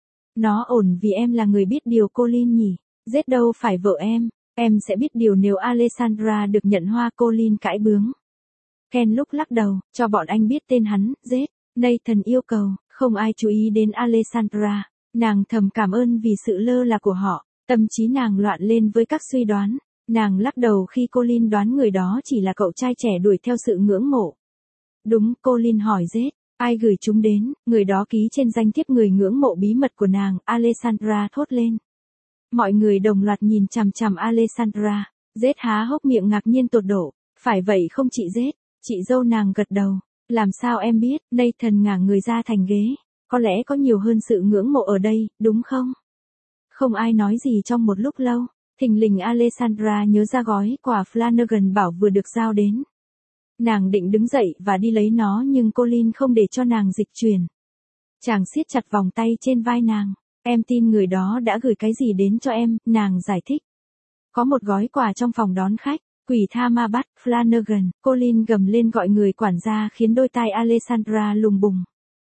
Nó ổn vì em là người biết điều Colin nhỉ. Z đâu phải vợ em. Em sẽ biết điều nếu Alessandra được nhận hoa, Colin cãi bướng. Ken lúc lắc đầu, cho bọn anh biết tên hắn, Z. Nathan yêu cầu, không ai chú ý đến Alessandra. Nàng thầm cảm ơn vì sự lơ là của họ. Tâm trí nàng loạn lên với các suy đoán. Nàng lắc đầu khi Colin đoán người đó chỉ là cậu trai trẻ đuổi theo sự ngưỡng mộ. Đúng, Colin hỏi Z. Ai gửi chúng đến? Người đó ký trên danh thiếp người ngưỡng mộ bí mật của nàng, Alessandra thốt lên. Mọi người đồng loạt nhìn chằm chằm Alessandra. Z há hốc miệng ngạc nhiên tột độ. Phải vậy không chị Z? Chị dâu nàng gật đầu. Làm sao em biết? Nathan ngả người ra thành ghế. Có lẽ có nhiều hơn sự ngưỡng mộ ở đây, đúng không? Không ai nói gì trong một lúc lâu. Thình lình Alessandra nhớ ra gói quà Flanagan bảo vừa được giao đến. Nàng định đứng dậy và đi lấy nó nhưng Colin không để cho nàng dịch chuyển. Chàng siết chặt vòng tay trên vai nàng. Em tin người đó đã gửi cái gì đến cho em, nàng giải thích. Có một gói quà trong phòng đón khách. Quỷ tha ma bắt, Flanagan. Colin gầm lên gọi người quản gia khiến đôi tai Alessandra lùng bùng.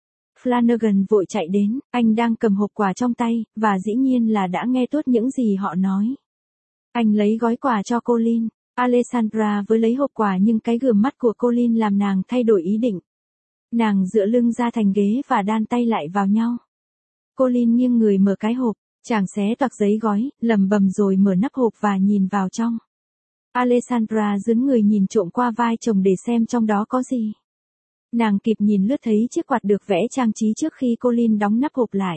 Flanagan vội chạy đến, anh đang cầm hộp quà trong tay, và dĩ nhiên là đã nghe tốt những gì họ nói. Anh lấy gói quà cho Colin. Alessandra với lấy hộp quà nhưng cái gườm mắt của Colin làm nàng thay đổi ý định. Nàng dựa lưng ra thành ghế và đan tay lại vào nhau. Colin nghiêng người mở cái hộp, chàng xé toạc giấy gói, lầm bầm rồi mở nắp hộp và nhìn vào trong. Alessandra dướn người nhìn trộm qua vai chồng để xem trong đó có gì. Nàng kịp nhìn lướt thấy chiếc quạt được vẽ trang trí trước khi Colin đóng nắp hộp lại.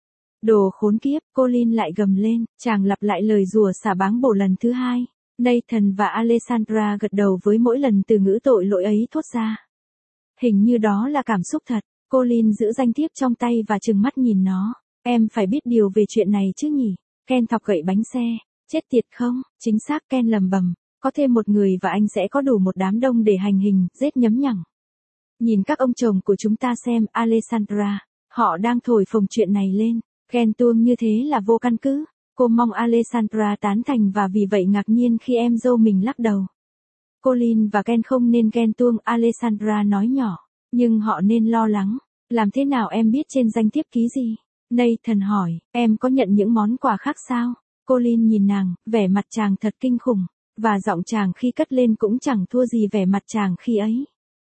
Đồ khốn kiếp, Colin lại gầm lên, chàng lặp lại lời rủa xả báng bổ lần thứ hai. Nathan và Alessandra gật đầu với mỗi lần từ ngữ tội lỗi ấy thốt ra. Hình như đó là cảm xúc thật. Colin giữ danh thiếp trong tay và trừng mắt nhìn nó. Em phải biết điều về chuyện này chứ nhỉ? Ken thọc gậy bánh xe. Chết tiệt không? Chính xác, Ken lầm bầm. Có thêm một người và anh sẽ có đủ một đám đông để hành hình, Z nhấm nhẳng. Nhìn các ông chồng của chúng ta xem, Alessandra. Họ đang thổi phồng chuyện này lên. Ken tuông như thế là vô căn cứ. Cô mong Alessandra tán thành và vì vậy ngạc nhiên khi em dâu mình lắc đầu. Colin và Ken không nên ghen tuông, Alessandra nói nhỏ. Nhưng họ nên lo lắng. Làm thế nào em biết trên danh thiếp ký gì? Nathan hỏi, em có nhận những món quà khác sao? Colin nhìn nàng, vẻ mặt chàng thật kinh khủng. Và giọng chàng khi cất lên cũng chẳng thua gì vẻ mặt chàng khi ấy.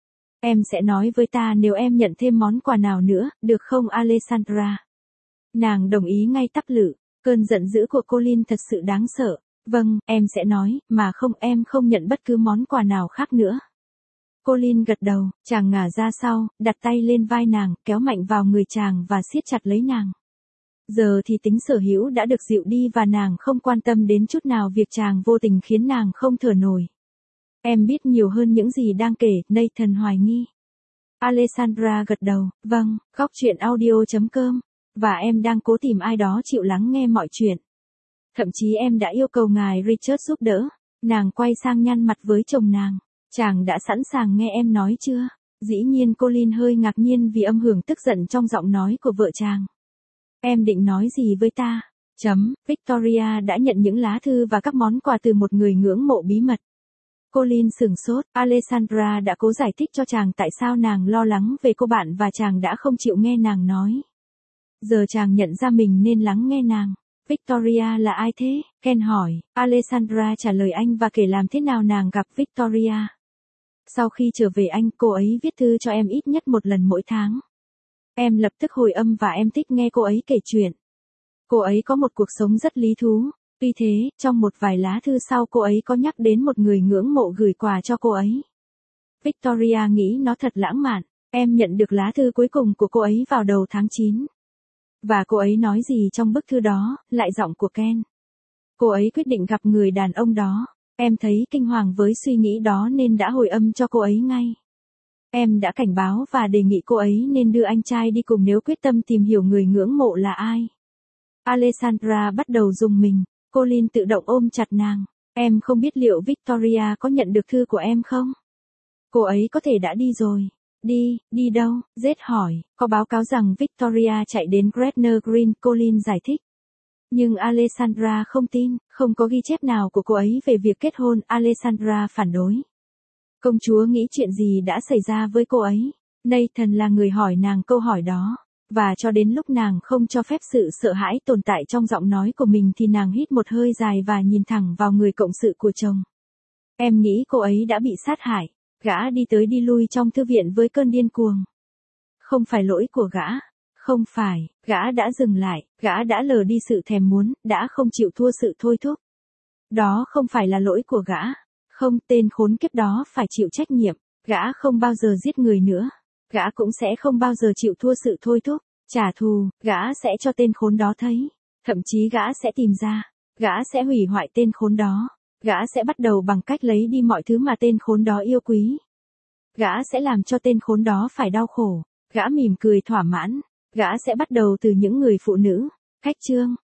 Em sẽ nói với ta nếu em nhận thêm món quà nào nữa, được không Alessandra? Nàng đồng ý ngay tắp lự. Cơn giận dữ của Colin thật sự đáng sợ. Vâng, em sẽ nói, mà không em không nhận bất cứ món quà nào khác nữa. Colin gật đầu, chàng ngả ra sau, đặt tay lên vai nàng, kéo mạnh vào người chàng và siết chặt lấy nàng. Giờ thì tính sở hữu đã được dịu đi và nàng không quan tâm đến chút nào việc chàng vô tình khiến nàng không thở nổi. Em biết nhiều hơn những gì đang kể, Nathan hoài nghi. Alessandra gật đầu, vâng, góc truyện audio chấm com. Và em đang cố tìm ai đó chịu lắng nghe mọi chuyện. Thậm chí em đã yêu cầu ngài Richard giúp đỡ. Nàng quay sang nhăn mặt với chồng nàng. Chàng đã sẵn sàng nghe em nói chưa? Dĩ nhiên Colin hơi ngạc nhiên vì âm hưởng tức giận trong giọng nói của vợ chàng. Em định nói gì với ta? Chấm, Victoria đã nhận những lá thư và các món quà từ một người ngưỡng mộ bí mật. Colin sửng sốt, Alessandra đã cố giải thích cho chàng tại sao nàng lo lắng về cô bạn và chàng đã không chịu nghe nàng nói. Giờ chàng nhận ra mình nên lắng nghe nàng. Victoria là ai thế? Ken hỏi. Alessandra trả lời anh và kể làm thế nào nàng gặp Victoria. Sau khi trở về Anh, cô ấy viết thư cho em ít nhất một lần mỗi tháng. Em lập tức hồi âm và em thích nghe cô ấy kể chuyện. Cô ấy có một cuộc sống rất lý thú. Tuy thế, trong một vài lá thư sau cô ấy có nhắc đến một người ngưỡng mộ gửi quà cho cô ấy. Victoria nghĩ nó thật lãng mạn. Em nhận được lá thư cuối cùng của cô ấy vào đầu tháng chín. Và cô ấy nói gì trong bức thư đó, lại giọng của Ken. Cô ấy quyết định gặp người đàn ông đó. Em thấy kinh hoàng với suy nghĩ đó nên đã hồi âm cho cô ấy ngay. Em đã cảnh báo và đề nghị cô ấy nên đưa anh trai đi cùng nếu quyết tâm tìm hiểu người ngưỡng mộ là ai. Alessandra bắt đầu rùng mình. Colin tự động ôm chặt nàng. Em không biết liệu Victoria có nhận được thư của em không? Cô ấy có thể đã đi rồi. Đi, đi đâu? Jade hỏi. Có báo cáo rằng Victoria chạy đến Gretna Green, Colin giải thích. Nhưng Alessandra không tin, không có ghi chép nào của cô ấy về việc kết hôn. Alessandra phản đối. Công chúa nghĩ chuyện gì đã xảy ra với cô ấy? Nathan là người hỏi nàng câu hỏi đó. Và cho đến lúc nàng không cho phép sự sợ hãi tồn tại trong giọng nói của mình thì nàng hít một hơi dài và nhìn thẳng vào người cộng sự của chồng. Em nghĩ cô ấy đã bị sát hại. Gã đi tới đi lui trong thư viện với cơn điên cuồng. Không phải lỗi của gã. Không phải, gã đã dừng lại, gã đã lờ đi sự thèm muốn, đã không chịu thua sự thôi thúc. Đó không phải là lỗi của gã. Không, tên khốn kiếp đó phải chịu trách nhiệm. Gã không bao giờ giết người nữa. Gã cũng sẽ không bao giờ chịu thua sự thôi thúc. Trả thù, gã sẽ cho tên khốn đó thấy. Thậm chí gã sẽ tìm ra. Gã sẽ hủy hoại tên khốn đó. Gã sẽ bắt đầu bằng cách lấy đi mọi thứ mà tên khốn đó yêu quý. Gã sẽ làm cho tên khốn đó phải đau khổ. Gã mỉm cười thỏa mãn. Gã sẽ bắt đầu từ những người phụ nữ. Cách chương